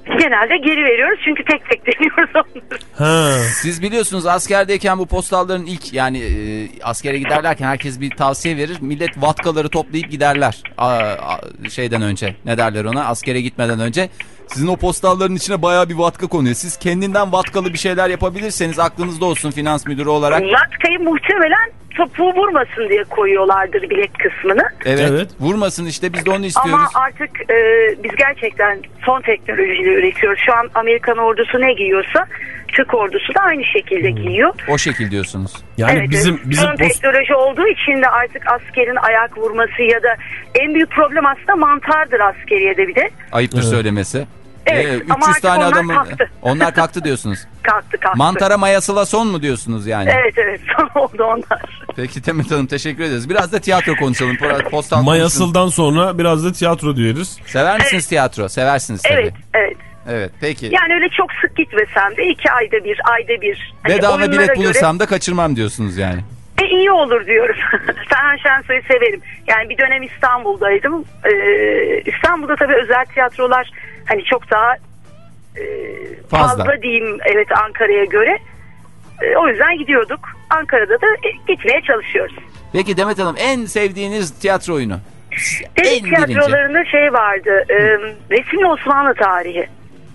genelde geri veriyoruz çünkü tek tek deniyoruz onları. Ha. Siz biliyorsunuz askerdeyken bu postalların ilk yani e, askere giderlerken herkes bir tavsiye verir. Millet vatkaları toplayıp giderler. A, a, şeyden önce ne derler ona, askere gitmeden önce. Sizin o postalların içine bayağı bir vatka konuyor. Siz kendinden vatkalı bir şeyler yapabilirseniz aklınızda olsun finans müdürü olarak. Vatkayı muhtemelen topuğu vurmasın diye koyuyorlardır bilek kısmını. Evet, Evet. vurmasın işte, biz de onu istiyoruz. Ama artık e, biz gerçekten son teknolojiyle üretiyoruz. Şu an Amerikan ordusu ne giyiyorsa Türk ordusu da aynı şekilde giyiyor. O şekil diyorsunuz. Yani evet, bizim evet. bizim son post... teknoloji olduğu için de artık askerin ayak vurması ya da en büyük problem aslında mantardır askeriyede bir de. Ayıptır Evet. söylemesi. Evet, Ee, ama üç yüz artık tane onlar adamın kalktı. onlar kalktı diyorsunuz. Kalktı kalktı. Mantara mayasıla son mu diyorsunuz yani? Evet evet son oldu onlar. Peki Demet Hanım, teşekkür ederiz. Biraz da tiyatro konuşalım. Postal Mayasıl'dan sonra biraz da tiyatro diyoruz. Sever misiniz tiyatro? Seversiniz tabii. Evet evet. Evet peki. Yani öyle çok sık gitmesem de iki ayda bir, ayda bir. Hani Bedava oyunlara bilet göre- bulursam da kaçırmam diyorsunuz yani. E, iyi olur diyoruz. Ferhan Şensoy'u severim. Yani bir dönem İstanbul'daydım. Ee, İstanbul'da tabii özel tiyatrolar hani çok daha e, Fazla. fazla diyeyim evet Ankara'ya göre. E, o yüzden gidiyorduk. Ankara'da da e, gitmeye çalışıyoruz. Peki Demet Hanım, en sevdiğiniz tiyatro oyunu? Devlet En birinci. tiyatrolarında şey vardı. E, Resimli Osmanlı Tarihi.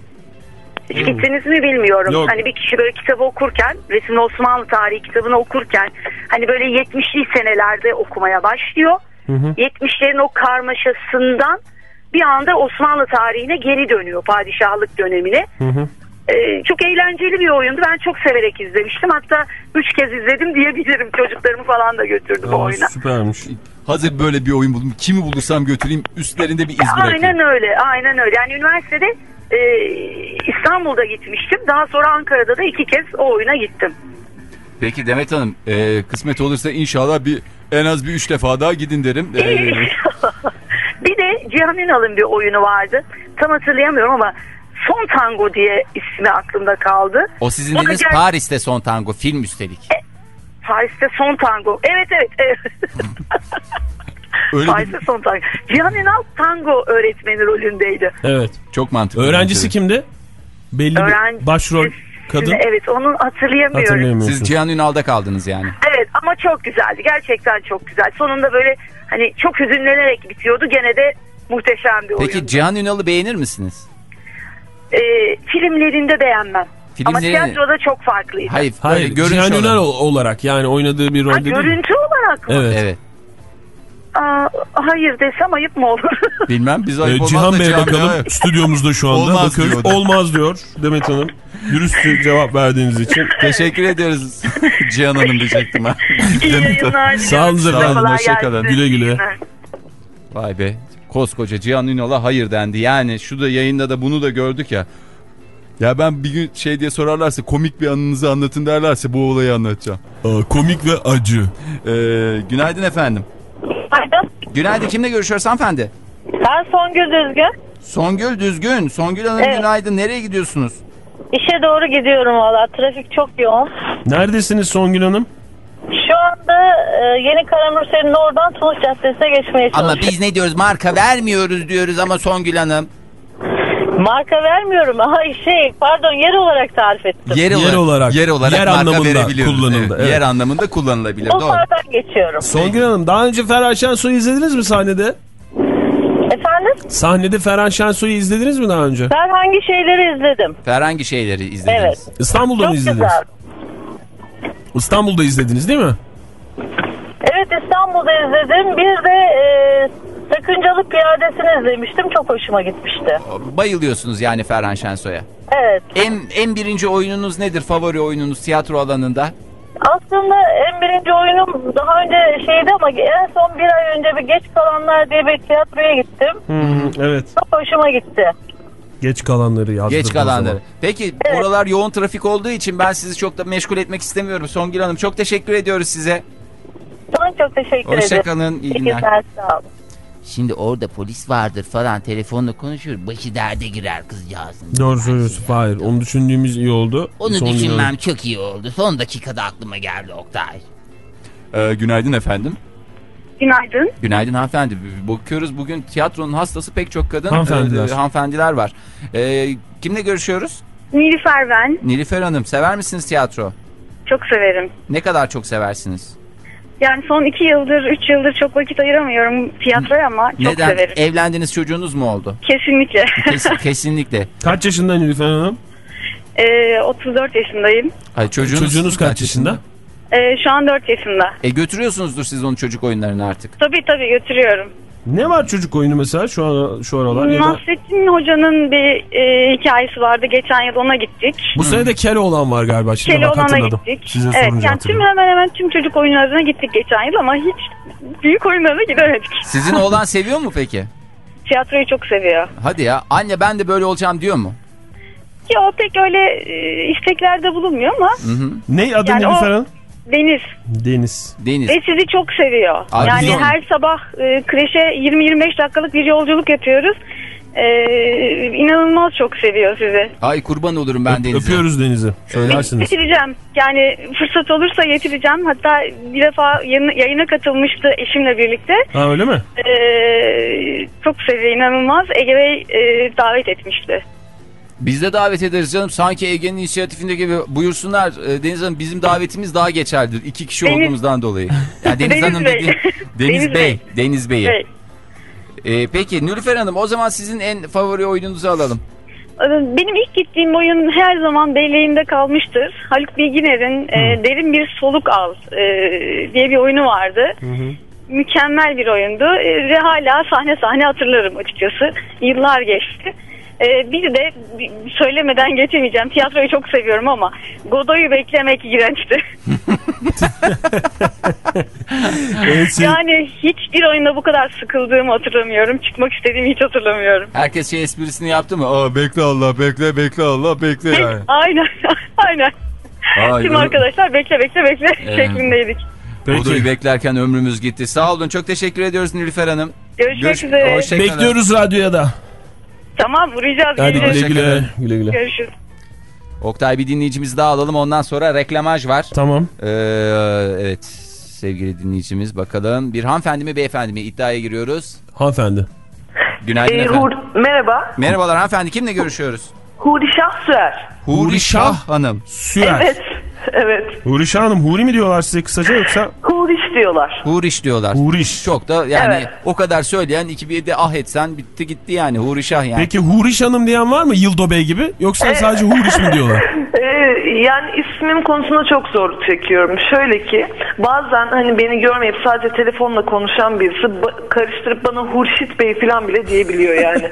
Hiç gittiniz mi bilmiyorum. Yok. Hani bir kişi böyle kitabı okurken, Resimli Osmanlı Tarihi kitabını okurken hani böyle yetmişli senelerde okumaya başlıyor. Hı hı. yetmişlerin o karmaşasından bir anda Osmanlı tarihine geri dönüyor, padişahlık dönemine. Hı hı. Ee, çok eğlenceli bir oyundu. Ben çok severek izlemiştim. Hatta üç kez izledim diyebilirim. Çocuklarımı falan da götürdüm o Aa, oyuna. süpermiş. Hazır böyle bir oyun buldum. Kimi bulursam götüreyim, üstlerinde bir iz bırakayım. Aynen öyle, aynen öyle. Yani üniversitede e, İstanbul'da gitmiştim. Daha sonra Ankara'da da iki kez o oyuna gittim. Peki Demet Hanım, e, kısmet olursa inşallah bir en az bir üç defa daha gidin derim. E, Bir de Cihan Ünal'ın bir oyunu vardı. Tam hatırlayamıyorum ama Son Tango diye ismi aklımda kaldı. o sizin O da dediğiniz ger- Paris'te Son Tango, film üstelik. Paris'te Son Tango. Evet evet. evet. Öyle Paris'te Son Tango. Cihan Ünal tango öğretmeni rolündeydi. Evet. Çok mantıklı. Öğrencisi kimdi? Belli Öğren- bir başrol kadın. Evet onu hatırlayamıyorum. Hatırlayamıyorsun. Siz Cihan Ünal'da kaldınız yani. Evet ama çok güzeldi. Gerçekten çok güzel. Sonunda böyle hani çok hüzünlenerek bitiyordu. Gene de muhteşem bir oyun. Peki Cihan Ünal'ı beğenir misiniz? Ee, filmlerinde beğenmem. Ama Filmleri- tiyatroda çok farklıydı. Hayır, Hayır, böyle görünüş Cihan olarak. Ünal olarak yani oynadığı bir Ha, rolde değil mi? görüntü olarak mı? Evet. Evet. Aa, hayır desem ayıp mı olur? Bilmem, biz Ee, ayıp olmaz Cihan da Bey Cihan bakalım Bey- stüdyomuzda şu anda. Olmaz Bakıyoruz. diyor da. Olmaz diyor Demet Hanım. Dürüstçe cevap verdiğiniz için. Teşekkür ediyoruz Cihan Hanım diyecektim ha. İyi yayınlar. Sağ olun Size efendim, kolay hoşça gelsin. kalın. Güle güle. İyi günler. Vay be, koskoca Cihan Ünal'a hayır dendi. Yani şu da yayında da bunu da gördük ya. Ya ben bir gün şey diye sorarlarsa, komik bir anınızı anlatın derlerse bu olayı anlatacağım. Aa, komik ve acı. Ee, günaydın efendim. Pardon. Günaydın, kimle görüşüyoruz hanımefendi? Ben Songül Düzgün. Songül Düzgün. Songül Hanım Evet. günaydın. Nereye gidiyorsunuz? İşe doğru gidiyorum valla. Trafik çok yoğun. Neredesiniz Songül Hanım? Şu anda e, Yeni Karamürsel'in oradan Tunus Caddesi'ne geçmeye Ama çalışıyorum. biz ne diyoruz? Marka vermiyoruz diyoruz ama Songül Hanım. Marka vermiyorum. Aha şey pardon yer olarak tarif ettim. Yer olarak, Yer olarak, yer, olarak yer marka anlamında verebiliyoruz. kullanıldı, Evet, evet. Yer anlamında kullanılabilir. O Doğru. sağdan geçiyorum. Songül Hanım, daha önce Ferhan Şensoy'u izlediniz mi sahnede? Efendim? Sahnede Ferhan Şensoy'u izlediniz mi daha önce? Ben hangi şeyleri izledim? Herhangi şeyleri izlediniz. Evet. İstanbul'da Çok mı izlediniz? güzel. İstanbul'da izlediniz değil mi? Evet İstanbul'da izledim. Bir de e, Sakıncalı Piyadesini izlemiştim. Çok hoşuma gitmişti. Bayılıyorsunuz yani Ferhan Şensoy'a. Evet. En, en birinci oyununuz nedir? Favori oyununuz tiyatro alanında? Aslında en birinci oyunum daha önce şeydi ama en son bir ay önce bir Geç Kalanlar diye bir tiyatroya gittim. Hı, evet. Çok hoşuma gitti. Geç kalanları yazdım. Geç kalanları. Peki Evet. oralar yoğun trafik olduğu için ben sizi çok da meşgul etmek istemiyorum. Songül Hanım, çok teşekkür ediyoruz size. Sana çok teşekkür ederim. Hoşçakalın, iyi günler. Sağ olun. Şimdi orada polis vardır falan, telefonla konuşuyor. Başı derde girer kızcağızın. Doğru söylüyorsun. Hayır. Onu düşündüğümüz iyi oldu. Onu Songül düşünmem Hanım. çok iyi oldu. Son dakikada aklıma geldi Oktay. Ee, günaydın efendim. Günaydın. Günaydın hanımefendi. Bakıyoruz bugün tiyatronun hastası pek çok kadın hanımefendiler, e, hanımefendiler var. E, kimle görüşüyoruz? Nilüfer ben. Nilüfer Hanım, sever misiniz tiyatro? Çok severim. Ne kadar çok seversiniz? Yani son iki yıldır, üç yıldır çok vakit ayıramıyorum tiyatroya ama çok Neden? severim. Evlendiniz, çocuğunuz mu oldu? Kesinlikle. Kes, kesinlikle. Kaç yaşında Nilüfer Hanım? Ee, otuz dört yaşındayım. Hayır, çocuğunuz, Çocuğunuz kaç yaşında? Ee, şu an dört yaşında. E götürüyorsunuzdur siz onu çocuk oyunlarına artık. Tabii tabii götürüyorum. Ne var çocuk oyunu mesela şu an şu aralar? Ya da... Nasrettin Hoca'nın bir e, hikayesi vardı. Geçen yıl ona gittik. Bu sene de Keloğlan var galiba. Şimdi Keloğlan'a gittik. Size evet, yani tüm hemen hemen tüm çocuk oyunlarına gittik geçen yıl ama hiç büyük oyunlarına gidemedik. Sizin oğlan seviyor mu peki? Tiyatroyu çok seviyor. Hadi ya, anne ben de böyle olacağım diyor mu? Ya o pek öyle e, isteklerde bulunmuyor ama. Hı hı. Ne adı yani Nilüfer Hanım? Deniz. Deniz. Deniz. Ve sizi çok seviyor. Abi yani güzel. her sabah e, kreşe yirmi yirmi beş dakikalık bir yolculuk yapıyoruz. E, inanılmaz çok seviyor sizi. Ay kurban olurum ben Öp, Deniz'e. Öpüyoruz Deniz'i. Söylersiniz. Getireceğim. Yani fırsat olursa getireceğim. Hatta bir defa yayına, yayına katılmıştı eşimle birlikte. Ha öyle mi? E, çok seviyor, inanılmaz. Ege Bey e, davet etmişti. Biz de davet ederiz canım. Sanki Ege'nin inisiyatifinde gibi buyursunlar. E, Deniz Hanım, bizim davetimiz daha geçerlidir. İki kişi Deniz... olduğumuzdan dolayı. Yani Deniz, Deniz Hanım Bey. dedi. Deniz, Deniz Bey. Bey. Deniz Bey'i. Bey. E, peki Nilüfer Hanım, o zaman sizin en favori oyununuzu alalım. Benim ilk gittiğim oyun her zaman belleğimde kalmıştır. Haluk Bilginer'in e, Derin Bir Soluk Al e, diye bir oyunu vardı. Hı hı. Mükemmel bir oyundu e, ve hala sahne sahne hatırlarım açıkçası. Yıllar geçti. E, bir de söylemeden geçemeyeceğim. Tiyatroyu çok seviyorum ama Godoy'u beklemek iğrençti. Evet, yani hiçbir oyunda bu kadar sıkıldığımı hatırlamıyorum. Çıkmak istediğimi hiç hatırlamıyorum. Herkes şey esprisini yaptı mı? Aa, bekle Allah, bekle bekle Allah, bekle yani. Aynen aynen. Ay, Tüm öyle... arkadaşlar bekle bekle bekle ee, şeklindeydik. Godoy'u beklerken ömrümüz gitti. Sağ olun, çok teşekkür ediyoruz Nilüfer Hanım. Görüşmek Görüş... üzere. Bekliyoruz radyoya da. Tamam, uğrayacağız. Hadi güle güle. güle güle. Görüşürüz. Oktay, bir dinleyicimizi daha alalım, ondan sonra reklamaj var. Tamam. Ee, evet sevgili dinleyicimiz, bakalım bir hanımefendi mi beyefendi mi, iddiaya giriyoruz. Hanımefendi. Günaydın ee, efendim. Hur merhaba. Merhabalar hanımefendi, kimle görüşüyoruz? Huri Şah Süer. Huri Şah Hanım. Süer. Evet. Evet. Huri Şah Hanım, Huri mi diyorlar size kısaca yoksa? Huriş diyorlar. Huriş diyorlar. Huriş. Çok da yani evet. O kadar söyleyen iki bir de ah etsen bitti gitti yani, Huri Şah yani. Peki Huriş Hanım diyen var mı Yıldo Bey gibi, yoksa sadece Huriş mi diyorlar? Ee, yani ismim konusunda çok zorluk çekiyorum. Şöyle ki bazen hani beni görmeyip sadece telefonla konuşan birisi ba- karıştırıp bana Hurşit Bey falan bile diyebiliyor yani.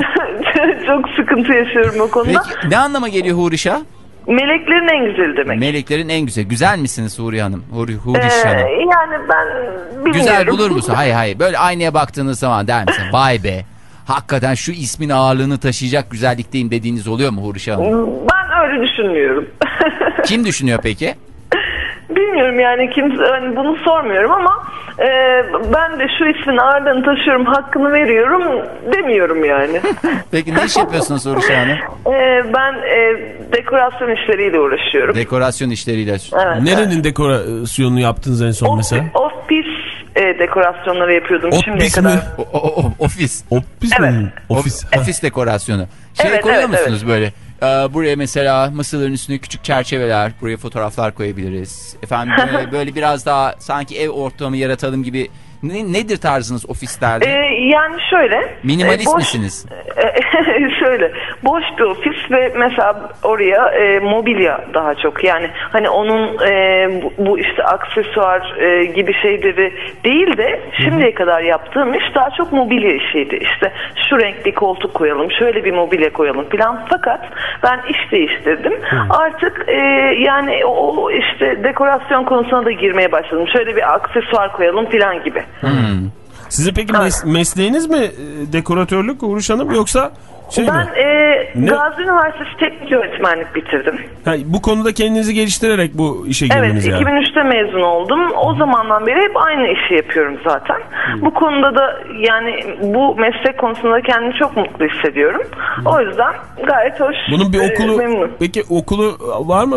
Çok sıkıntı yaşıyorum o konuda. Peki ne anlama geliyor Huri Şah? Meleklerin en güzeli demek. Meleklerin en güzel. Güzel misiniz Huri Hanım? Huri, Huriş ee, Hanım. Yani ben bilmiyorum. Güzel bulur musun? Hayır hayır. Böyle aynaya baktığınız zaman der misin? Vay be. Hakikaten şu ismin ağırlığını taşıyacak güzellikteyim dediğiniz oluyor mu Huriş Hanım? Ben öyle düşünmüyorum. Kim düşünüyor peki? Bilmiyorum yani, kimse hani bunu sormuyorum ama e, ben de şu ismin ağırlığını taşıyorum, hakkını veriyorum demiyorum yani. Peki ne iş yapıyorsunuz Huriş Hanım? E, ben e, dekorasyon işleriyle uğraşıyorum. Dekorasyon işleriyle. Evet, Nerenin evet. dekorasyonunu yaptınız en son Ofis, mesela? ofis e, dekorasyonları yapıyordum Ofis şimdiye mi? kadar. O, o, o, ofis. Ofis Evet. mi? Ofis. Of, ofis dekorasyonu. Şey Evet, koyuyor evet, musunuz evet. böyle? Ee, buraya mesela masaların üstüne küçük çerçeveler, buraya fotoğraflar koyabiliriz. Efendim böyle, böyle biraz daha sanki ev ortamı yaratalım gibi. Ne, nedir tarzınız ofislerde? Ee, yani şöyle. Minimalist e, boş, misiniz? E, şöyle. Boş bir ofis ve mesela oraya e, mobilya daha çok. Yani hani onun e, bu, bu işte aksesuar e, gibi şeyleri değil de şimdiye kadar yaptığım iş daha çok mobilya işiydi. İşte şu renk bir koltuk koyalım, şöyle bir mobilya koyalım falan. Fakat ben iş değiştirdim. Artık e, yani o işte dekorasyon konusuna da girmeye başladım. Şöyle bir aksesuar koyalım falan gibi. Hmm. Sizin peki mes- mesleğiniz mi dekoratörlük Huriş Hanım, yoksa şey ben mi? e, Gazi Üniversitesi Teknik Öğretmenlik bitirdim. Ha, bu konuda kendinizi geliştirerek bu işe girdiniz evet, yani. iki bin üçte mezun oldum. O zamandan beri hep aynı işi yapıyorum zaten. Hmm. Bu konuda da yani bu meslek konusunda kendimi çok mutlu hissediyorum. Hmm. O yüzden gayet hoş. Bunun bir okulu, e, memnun. peki okulu var mı bu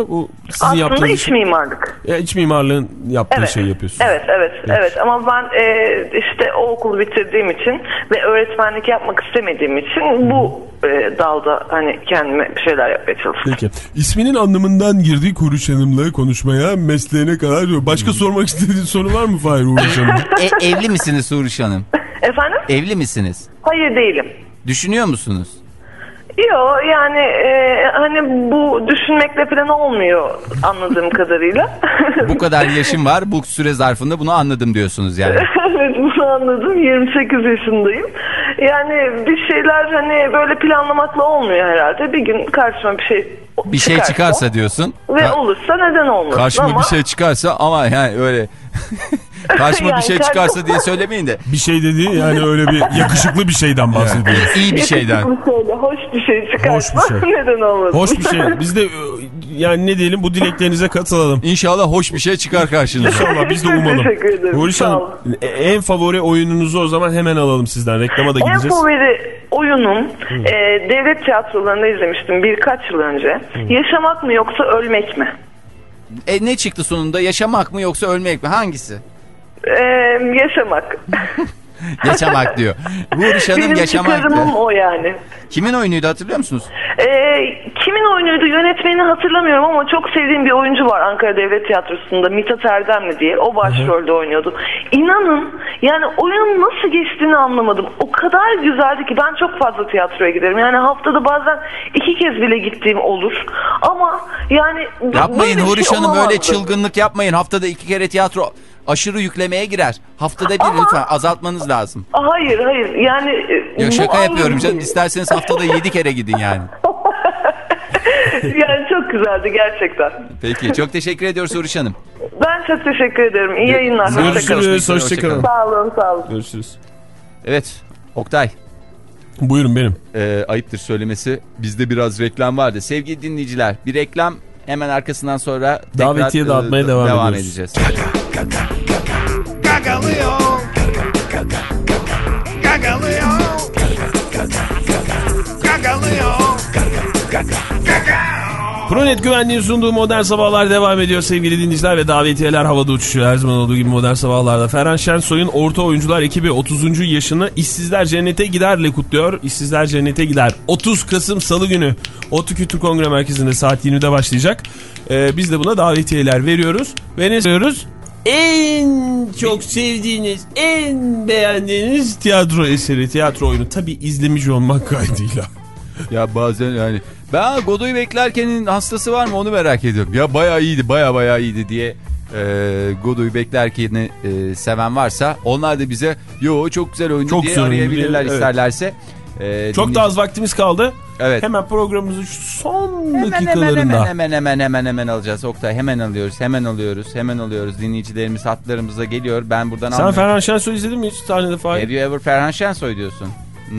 Sizin Aslında yaptığınız iç şey... mimarlık. Ya, iç mimarlığın yaptığı Evet. şey yapıyorsunuz. Evet, evet, Evet. evet. Ama ben e, işte o okulu bitirdiğim için ve öğretmenlik yapmak istemediğim için bu e, dalda hani kendime bir şeyler yapmaya çalıştım. Peki. İsminin anlamından girdi Uğruş Hanım'la konuşmaya, mesleğine kadar diyor. Başka sormak istediğin soru var mı Fahir Uğruş Hanım? E, evli misiniz Uğruş Hanım? Efendim? Evli misiniz? Hayır, değilim. Düşünüyor musunuz? Yok yani e, hani bu düşünmekle falan olmuyor anladığım kadarıyla. Bu kadar yaşım var, bu süre zarfında bunu anladım diyorsunuz yani. Evet, bunu anladım. yirmi sekiz yaşındayım. Yani bir şeyler hani böyle planlamakla olmuyor herhalde. Bir gün karşıma bir şey Bir şey çıkarsa çıkarsa diyorsun. ve olursa neden olmasın Karşıma ama... bir şey çıkarsa ama yani öyle... Karşıma Yani bir şey karşıma- çıkarsa diye söylemeyin de. Bir şey dediği yani öyle bir yakışıklı bir şeyden bahsediyoruz. İyi bir şeyden. Yakışıklı şöyle, hoş bir şey çıkarsa Hoş bir şey. neden olmasın? Hoş bir şey. Biz de e, yani ne diyelim bu dileklerinize katılalım. İnşallah hoş bir şey çıkar karşınıza. İnşallah biz de umalım. Teşekkür ederim. Uğruş Sağ Hanım, olun. e, en favori oyununuzu o zaman hemen alalım sizden. Reklama da En gideceğiz. favori oyunum e, devlet tiyatrolarında izlemiştim birkaç yıl önce. Yaşamak mı yoksa ölmek mi? E ne çıktı sonunda? Yaşamak mı yoksa ölmek mi? Hangisi? E, yaşamak. Yaşamak diyor. Uğruş Hanım Benim yaşamak çıkarımım diyor. o yani. Kimin oyunuydu hatırlıyor musunuz? E, kimin oyunuydu yönetmenini hatırlamıyorum ama çok sevdiğim bir oyuncu var Ankara Devlet Tiyatrosu'nda, Mithat Erdemli diye. O başrolde oynuyordu. İnanın yani oyunun nasıl geçtiğini anlamadım. O kadar güzeldi ki ben çok fazla tiyatroya giderim. Yani haftada bazen iki kez bile gittiğim olur. Ama yani... Yapmayın böyle bir Uğruş şey Hanım öyle olamazdı. çılgınlık yapmayın. Haftada iki kere tiyatro aşırı yüklemeye girer. Haftada bir Ama- lütfen azaltmanız lazım. Hayır hayır yani... e, Ya bu şaka ayrı yapıyorum bir canım. şey. İsterseniz haftada yedi kere gidin yani. Yani çok güzeldi gerçekten. Peki çok teşekkür ediyoruz Uğruş Hanım. Ben çok teşekkür ederim. İyi yayınlar. Görüşürüz. Hoşçakalın. Sağ olun sağ olun. Görüşürüz. Evet Oktay. Buyurun benim. Ee, ayıptır söylemesi. Bizde biraz reklam vardı. Sevgili dinleyiciler bir reklam hemen arkasından sonra tekrar Davetiye dağıtmaya e, devam devam ediyoruz. edeceğiz. Gagalıyor. Gagalıyor. Gagalıyor. Pronet Güvenliğin sunduğu Modern Sabahlar devam ediyor sevgili dinleyiciler ve davetiyeler havada uçuşuyor. Her zaman olduğu gibi Modern Sabahlar'da. Ferhan Şensoy'un Orta Oyuncular ekibi otuzuncu yaşını İşsizler Cennete Gider'le kutluyor. İşsizler Cennete Gider otuz Kasım Salı günü ODTÜ Kültür Kongre Merkezi'nde saat yirmide başlayacak. Ee, biz de buna davetiyeler veriyoruz. Ve ne söylüyoruz? En çok sevdiğiniz, en beğendiğiniz tiyatro eseri, tiyatro oyunu. Tabii izlemiş olmak kaydıyla. Ya bazen yani ben Godoy'u beklerkenin hastası var mı onu merak ediyorum. Ya bayağı iyiydi baya baya iyiydi diye e, Godoy'u beklerkeni e, seven varsa onlar da bize yo çok güzel oyuncu Çok diye güzel oyuncu arayabilirler diye, isterlerse. E, Çok da az vaktimiz kaldı. Evet. Hemen programımızın şu son Hemen dakikalarında. hemen, hemen hemen hemen hemen alacağız Oktay. Hemen alıyoruz, hemen alıyoruz, hemen alıyoruz. Dinleyicilerimiz hatlarımıza geliyor. Ben buradan Sen anlıyorum. Ferhan Şensoy izledin mi hiç sahnede Fahir? Have you ever Ferhan Şensoy diyorsun?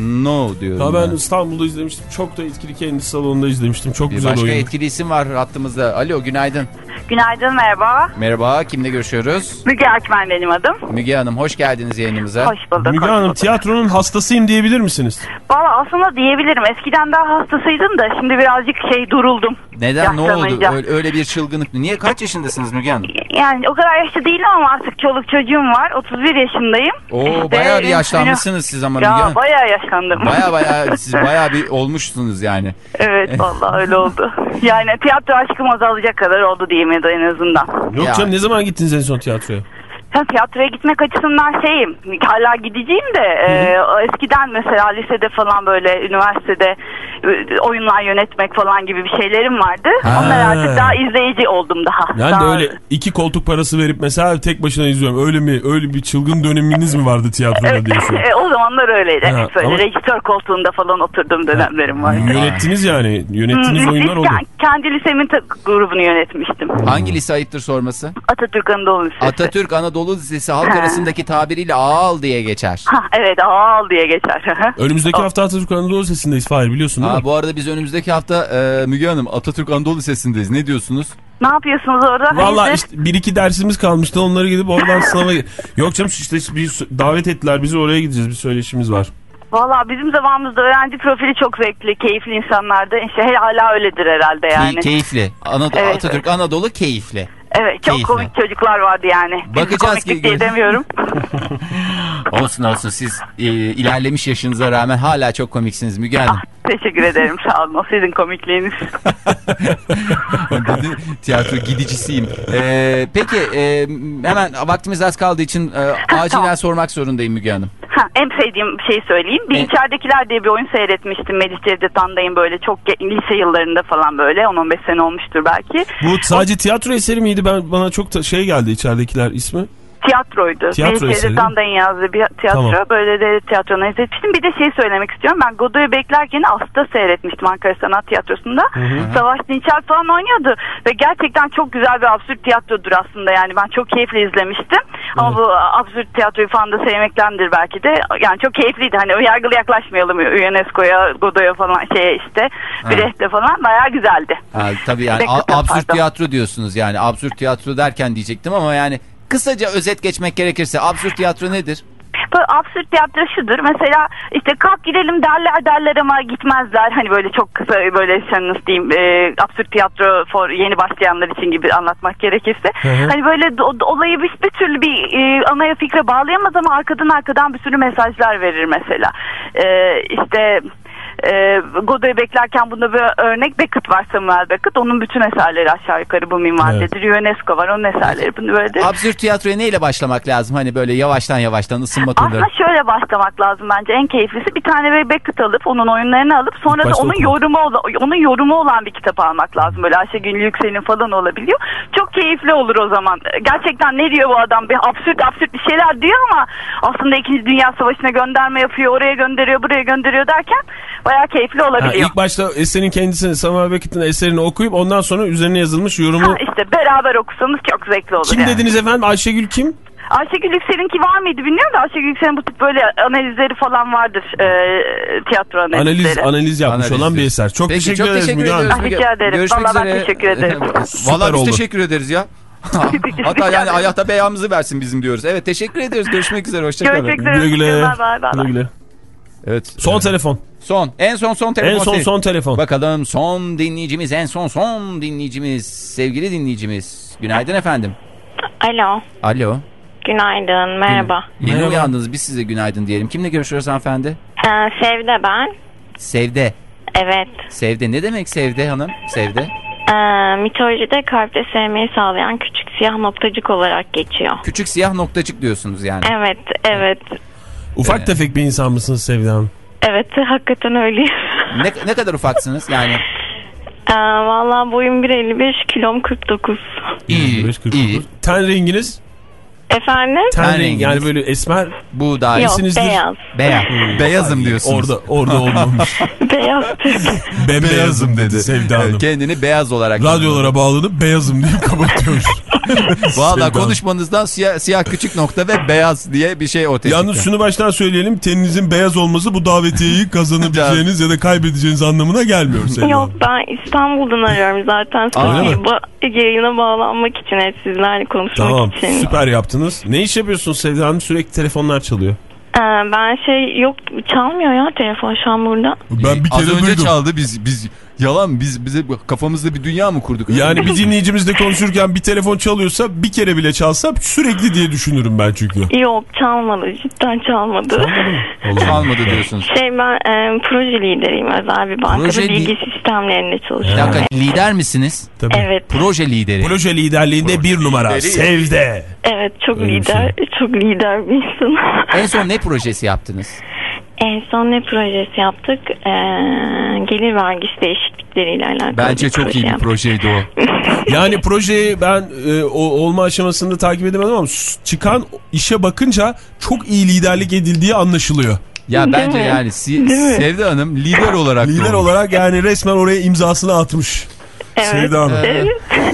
No diyorum. Ya ben ben. İstanbul'da izlemiştim. Çok da etkili kendi salonunda izlemiştim. Çok Bir güzel başka oyun. etkili isim var hattımızda. Alo günaydın. Günaydın, merhaba. Merhaba, kimle görüşüyoruz? Müge Akmen benim adım. Müge Hanım hoş geldiniz yayınımıza. Hoş bulduk. Müge hoş Hanım bulduk. tiyatronun hastasıyım diyebilir misiniz? Valla aslında diyebilirim. Eskiden daha hastasıydım da şimdi birazcık şey duruldum. Neden ne oldu? Yaşlanınca. Öyle, öyle bir çılgınlık. Niye kaç yaşındasınız Müge Hanım? Yani o kadar yaşlı değilim ama artık çoluk çocuğum var. otuz bir yaşındayım. Oo İşte, bayağı bir e, yaşlanmışsınız siz ama Müge Ya Hanım. bayağı yaşlandım. Baya baya siz bayağı bir olmuşsunuz yani. Evet vallahi öyle oldu. Yani tiyatro aşkım azalacak kadar oldu diyeyim ya da en azından. Yok Ya. canım ne zaman gittiniz en son tiyatroya? Ben tiyatroya gitmek açısından şeyim, hala gideceğim de e, eskiden mesela lisede falan böyle üniversitede e, oyunlar yönetmek falan gibi bir şeylerim vardı. Ha. Onlar artık daha izleyici oldum daha. Yani daha... de öyle iki koltuk parası verip mesela tek başına izliyorum. Öyle mi? Öyle bir çılgın döneminiz mi vardı tiyatroda Evet, diyorsun? e, o zamanlar öyleydi. Ha, Evet, böyle ama- rejisör koltuğunda falan oturduğum dönemlerim vardı. Yönettiniz yani. Yönettiğiniz Hı, oyunlar oldu. kend- Kendi lisemin ta- grubunu yönetmiştim. Hangi lise ayıptır sorması? Atatürk Anadolu Lisesi. Atatürk Anadolu Lisesi halk Ha. arasındaki tabiriyle Ağal diye geçer. Ha, evet ağal diye geçer. Önümüzdeki hafta Atatürk Anadolu Lisesi'ndeyiz Fahir biliyorsun değil Aa, mi? bu arada biz önümüzdeki hafta e, Müge Hanım Atatürk Anadolu Lisesi'ndeyiz. Ne diyorsunuz? Ne yapıyorsunuz orada? Valla Hayırdır? işte bir iki dersimiz kalmıştı onları gidip oradan sınava... Yok canım işte bir davet ettiler bizi oraya gideceğiz bir söyleşimiz var. Valla bizim zamanımızda öğrenci profili çok zevkli, keyifli insanlardı. İşte hala öyledir herhalde yani. Key- keyifli. Anadolu, Evet, Atatürk evet. Anadolu keyifli. Evet, çok Keyifli. komik çocuklar vardı yani. Bakacağız Komiklik ki- diye demiyorum. Olsun olsun, siz e, ilerlemiş yaşınıza rağmen hala çok komiksiniz Müge Hanım. Teşekkür ederim, sağ olun. O sizin komikliğiniz. Dedi, tiyatro gidicisiyim. Ee, peki e, hemen vaktimiz az kaldığı için e, acilen tamam. sormak zorundayım Müge Hanım. Ha, en sevdiğim şeyi söyleyeyim. Bir Evet. içeridekiler diye bir oyun seyretmiştim. Melis Cevdet Anday'ın böyle çok ge- lise yıllarında falan böyle. on on beş sene olmuştur belki. Bu sadece tiyatro eseri miydi? Ben bana çok da şey geldi içeridekiler ismi. Tiyatroydu. Tiyatro Melis eseri. Cevdet Anday'ın yazdığı bir tiyatro. Tamam. Böyle de tiyatronu izletmiştim. Bir de şey söylemek istiyorum. Ben Godoy'u beklerken As'ta seyretmiştim Ankara Sanat Tiyatrosu'nda. Hı hı. Savaş Dinçer falan oynuyordu. Ve gerçekten çok güzel bir absürt tiyatrodur aslında. Yani ben çok keyifle izlemiştim. Ama bu absürt tiyatroyu falan da sevmektendir belki de. Yani çok keyifliydi. Hani o yargılı yaklaşmayalım UNESCO'ya, Godoy'a falan şeye işte. Brecht'e falan. Bayağı güzeldi. Ha, tabii yani Beckett a- absürt pardon. tiyatro diyorsunuz yani. Absürt tiyatro derken diyecektim ama yani kısaca özet geçmek gerekirse absürt tiyatro nedir? Bu absürt tiyatro şudur. Mesela işte kalk gidelim derler derler ama gitmezler. Hani böyle çok kısa böyle şey nasıl diyeyim e, absürt tiyatro for yeni başlayanlar için gibi anlatmak gerekirse. Hı hı. Hani böyle do- olayı bir, bir türlü bir e, anaya fikre bağlayamaz ama arkadan arkadan bir sürü mesajlar verir mesela. E, işte e, Godoy'u beklerken bunda bir örnek Beckett var, Samuel Beckett. Onun bütün eserleri aşağı yukarı bu minvaldedir. Evet. UNESCO var, onun eserleri bunu böyledir. Absürt tiyatroya neyle başlamak lazım? Hani böyle yavaştan yavaştan ısınma turları. Aslında şöyle başlamak lazım bence. En keyiflisi bir tane böyle Beckett alıp onun oyunlarını alıp sonra da Başta onun okumak. yorumu olan, onun yorumu olan bir kitap almak lazım. Böyle Ayşegül Yüksel'in falan olabiliyor. Çok keyifli olur o zaman. Gerçekten ne diyor bu adam? Bir absürt absürt bir şeyler diyor ama aslında İkinci Dünya Savaşı'na gönderme yapıyor. Oraya gönderiyor, buraya gönderiyor derken bayağı keyifli Ha, olabiliyor. ilk başta eserin kendisini, Samuel Beckett'in eserini okuyup ondan sonra üzerine yazılmış yorumu. Ha, işte beraber okusanız çok zevkli olur. Kim yani. dediniz efendim? Ayşegül kim? Ayşegül Yüksel'inki var mıydı bilmiyorum da Ayşegül Yüksel'in bu tip böyle analizleri falan vardır. E, tiyatro analizleri. Analiz analiz yapmış Analiz olan bir diyor. eser. Çok Peki, teşekkür çok ederiz teşekkür Müge Hanım. ediyoruz. Ah, rica ederim. Görüşmek Vallahi ben üzere. teşekkür ederim. Vallahi biz oldu. teşekkür ederiz ya. Hatta yani ayakta beyamızı versin bizim diyoruz. Evet, teşekkür ediyoruz. Görüşmek üzere. Hoşçakalın. Görüşmek üzere. Güle güle. Bye bye bye. Güle güle. Evet. Son telefon. Son. En son son telefon. En son son telefon. Bakalım son dinleyicimiz, en son son dinleyicimiz, sevgili dinleyicimiz. Günaydın efendim. Alo. Alo. Günaydın. Merhaba. Yeni Merhaba. uyandınız, biz size günaydın diyelim. Kimle görüşüyoruz hanımefendi? Ee, Sevde ben. Sevde. Evet. Sevde ne demek Sevde hanım? Sevde. Ee, mitolojide kalpte sevmeyi sağlayan küçük siyah noktacık olarak geçiyor. Küçük siyah noktacık diyorsunuz yani. Evet, evet. Ufak Ee, tefek bir insan mısınız Sevda Hanım? Evet, hakikaten öyleyim. Ne, ne kadar ufaksınız yani? Ee, Valla boyum bir elli beş, kilom kırk dokuz. İyi, iyi. Ten renginiz? Efendim? Ten, Ten rengi renginiz. yani böyle esmer. Bu da Yok, esinizdir. beyaz. Beyaz. Hmm. Beyazım diyorsunuz. Orada orada olmamış. Beyaz. Bembeyazım dedi Sevda Hanım. Kendini beyaz olarak. Radyolara bağlanıp beyazım deyip kapatıyormuş. Valla Sevda konuşmanızdan siyah, siyah küçük nokta ve beyaz diye bir şey ortaya Yalnız çıktı. şunu baştan söyleyelim. Teninizin beyaz olması bu davetiyeyi kazanabileceğiniz ya da kaybedeceğiniz anlamına gelmiyor Sevda Yok, Hanım. ben İstanbul'dan arıyorum zaten. Aa, öyle mi? Ba- yayına bağlanmak için, hep sizlerle konuşmak Tamam, için. süper yaptınız. Ne iş yapıyorsunuz Sevda Hanım? Sürekli telefonlar çalıyor. Ee, ben şey yok, çalmıyor ya telefon şu an burada. Ben bir Az kere önce duydum. çaldı, biz biz yalan biz bize kafamızda bir dünya mı kurduk? Yani bir dinleyicimizle konuşurken bir telefon çalıyorsa bir kere bile çalsa sürekli diye düşünürüm ben çünkü. Yok, çalmadı, cidden çalmadı. Çalmadı diyorsunuz. Şey ben e, proje lideriyim özel bir bankada, Proje li- bilgi sistemlerinde Bir çalışıyorum. dakika, lider misiniz? Tabii. Evet. Proje lideri. Proje liderliğinde bir numara lideri. Sevde. Evet, çok Öyle bir lider, çok lider bir insanım. En son ne projesi yaptınız? En son ne projesi yaptık? Ee, gelir vergisi değişiklikleriyle alakalı. Bence çok iyi bir yaptık. projeydi o. Yani projeyi ben e, o, olma aşamasında takip edemedim ama s- çıkan işe bakınca çok iyi liderlik edildiği anlaşılıyor. Ya Değil bence mi? yani si- Değil mi? Sevda Hanım lider olarak. Lider doğru. olarak yani resmen oraya imzasını atmış. Evet. Sevda Hanım. Evet.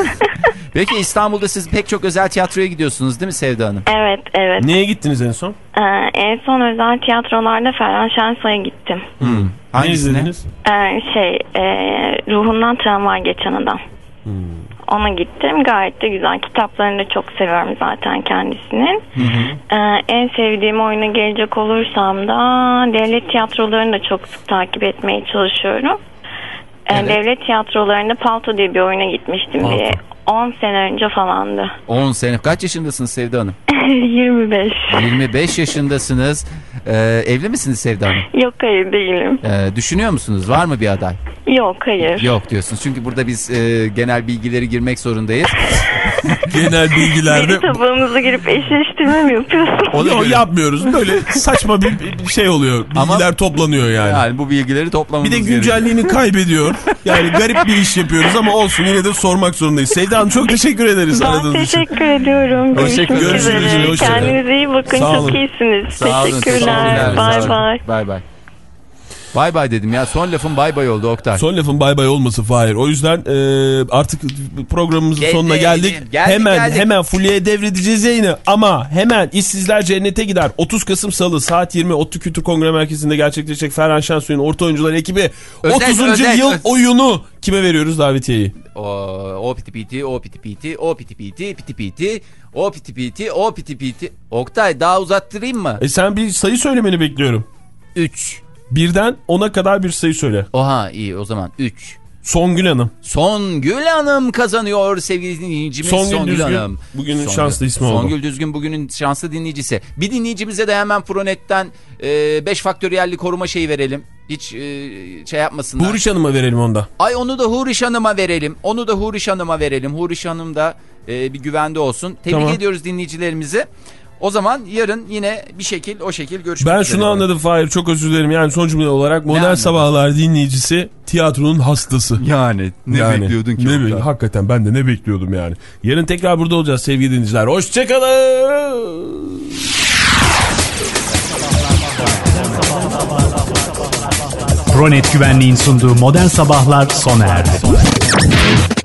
Peki İstanbul'da siz pek çok özel tiyatroya gidiyorsunuz değil mi Sevda Hanım? Evet, evet. Neye gittiniz en son? Ee, en son özel tiyatrolarda Ferhan Şensoy'a gittim. Hmm. Ne Hangisine? izlediniz? Ee, şey, e, ruhundan travma geçen adam. Ona gittim. Gayet de güzel. Kitaplarını da çok seviyorum zaten kendisinin. Hı hı. Ee, en sevdiğim oyuna gelecek olursam da devlet tiyatrolarını da çok sık takip etmeye çalışıyorum. Ee, evet. Devlet tiyatrolarında Palto diye bir oyuna gitmiştim. Palto. Bir on sene önce falandı. on sene. Kaç yaşındasınız Sevda Hanım? yirmi beş. yirmi beş yaşındasınız. Ee, evli misiniz Sevda Hanım? Yok, hayır değilim. Ee, düşünüyor musunuz? Var mı bir aday? Yok, hayır. Yok diyorsunuz. Çünkü burada biz e, genel bilgileri girmek zorundayız. Genel bilgilerde... Veri tabanınıza girip eşleştirme mi yapıyorsunuz? Onu Yok, yapmıyoruz. Böyle saçma bir, bir şey oluyor. Bilgiler Ama, toplanıyor yani. Yani bu bilgileri toplamamız Bir de güncelliğini gerekiyor. Kaybediyor. Yani garip bir iş yapıyoruz ama olsun, yine de sormak zorundayız. Sevda Hanım çok teşekkür ederiz ben aradığınız için. Ben teşekkür ediyorum. Teşekkür Görüşmek üzere. Kendinize iyi bakın. Sağ çok olun. iyisiniz. Sağ Teşekkürler. Bay bay. Bay bay. Bay bay dedim ya. Son lafın bay bay oldu Oktay. Son lafın bay bay olması Fahir. O yüzden e, artık programımızın Geldi, sonuna geldik. geldik hemen geldik. hemen Fulya'ya devredeceğiz yayını. Ama hemen işsizler cennete gider. otuz Kasım Salı saat yirmi ODTÜ Kültür Kongre Merkezi'nde gerçekleşecek Ferhan Şensoy'un Orta Oyuncular ekibi özel, otuzuncu özel, yıl özel. oyunu kime veriyoruz davetiyeyi? O, o piti piti, o piti piti, o piti piti, piti piti, o piti piti, o piti piti. Oktay daha uzattırayım mı? E sen bir sayı söylemeni bekliyorum. üç. Birden ona kadar bir sayı söyle. Oha iyi o zaman üç. Songül Hanım. Songül Hanım kazanıyor sevgili dinleyicimiz. Songül, Songül Düzgün Hanım. Bugünün Songül, şanslı ismi oldu. Songül Düzgün bugünün şanslı dinleyicisi. Bir dinleyicimize de hemen Pronet'ten beş e, faktöriyelli koruma şeyi verelim. Hiç e, şey yapmasınlar. Huriş Hanım'a verelim onda. Ay onu da Huriş Hanım'a verelim. Onu da Huriş Hanım'a verelim. Huriş Hanım da e, bir güvende olsun. Tebrik tamam. ediyoruz dinleyicilerimizi. O zaman yarın yine bir şekil o şekil görüşmek üzere. Ben şunu anladım Fahir, çok özür dilerim. Yani son cümle olarak Modern Sabahlar dinleyicisi tiyatronun hastası. Yani ne yani, bekliyordun ki? Ne, hakikaten ben de ne bekliyordum yani. Yarın tekrar burada olacağız sevgili dinleyiciler. Hoşçakalın. Pronet Güvenliğin sunduğu Modern Sabahlar sona erdi.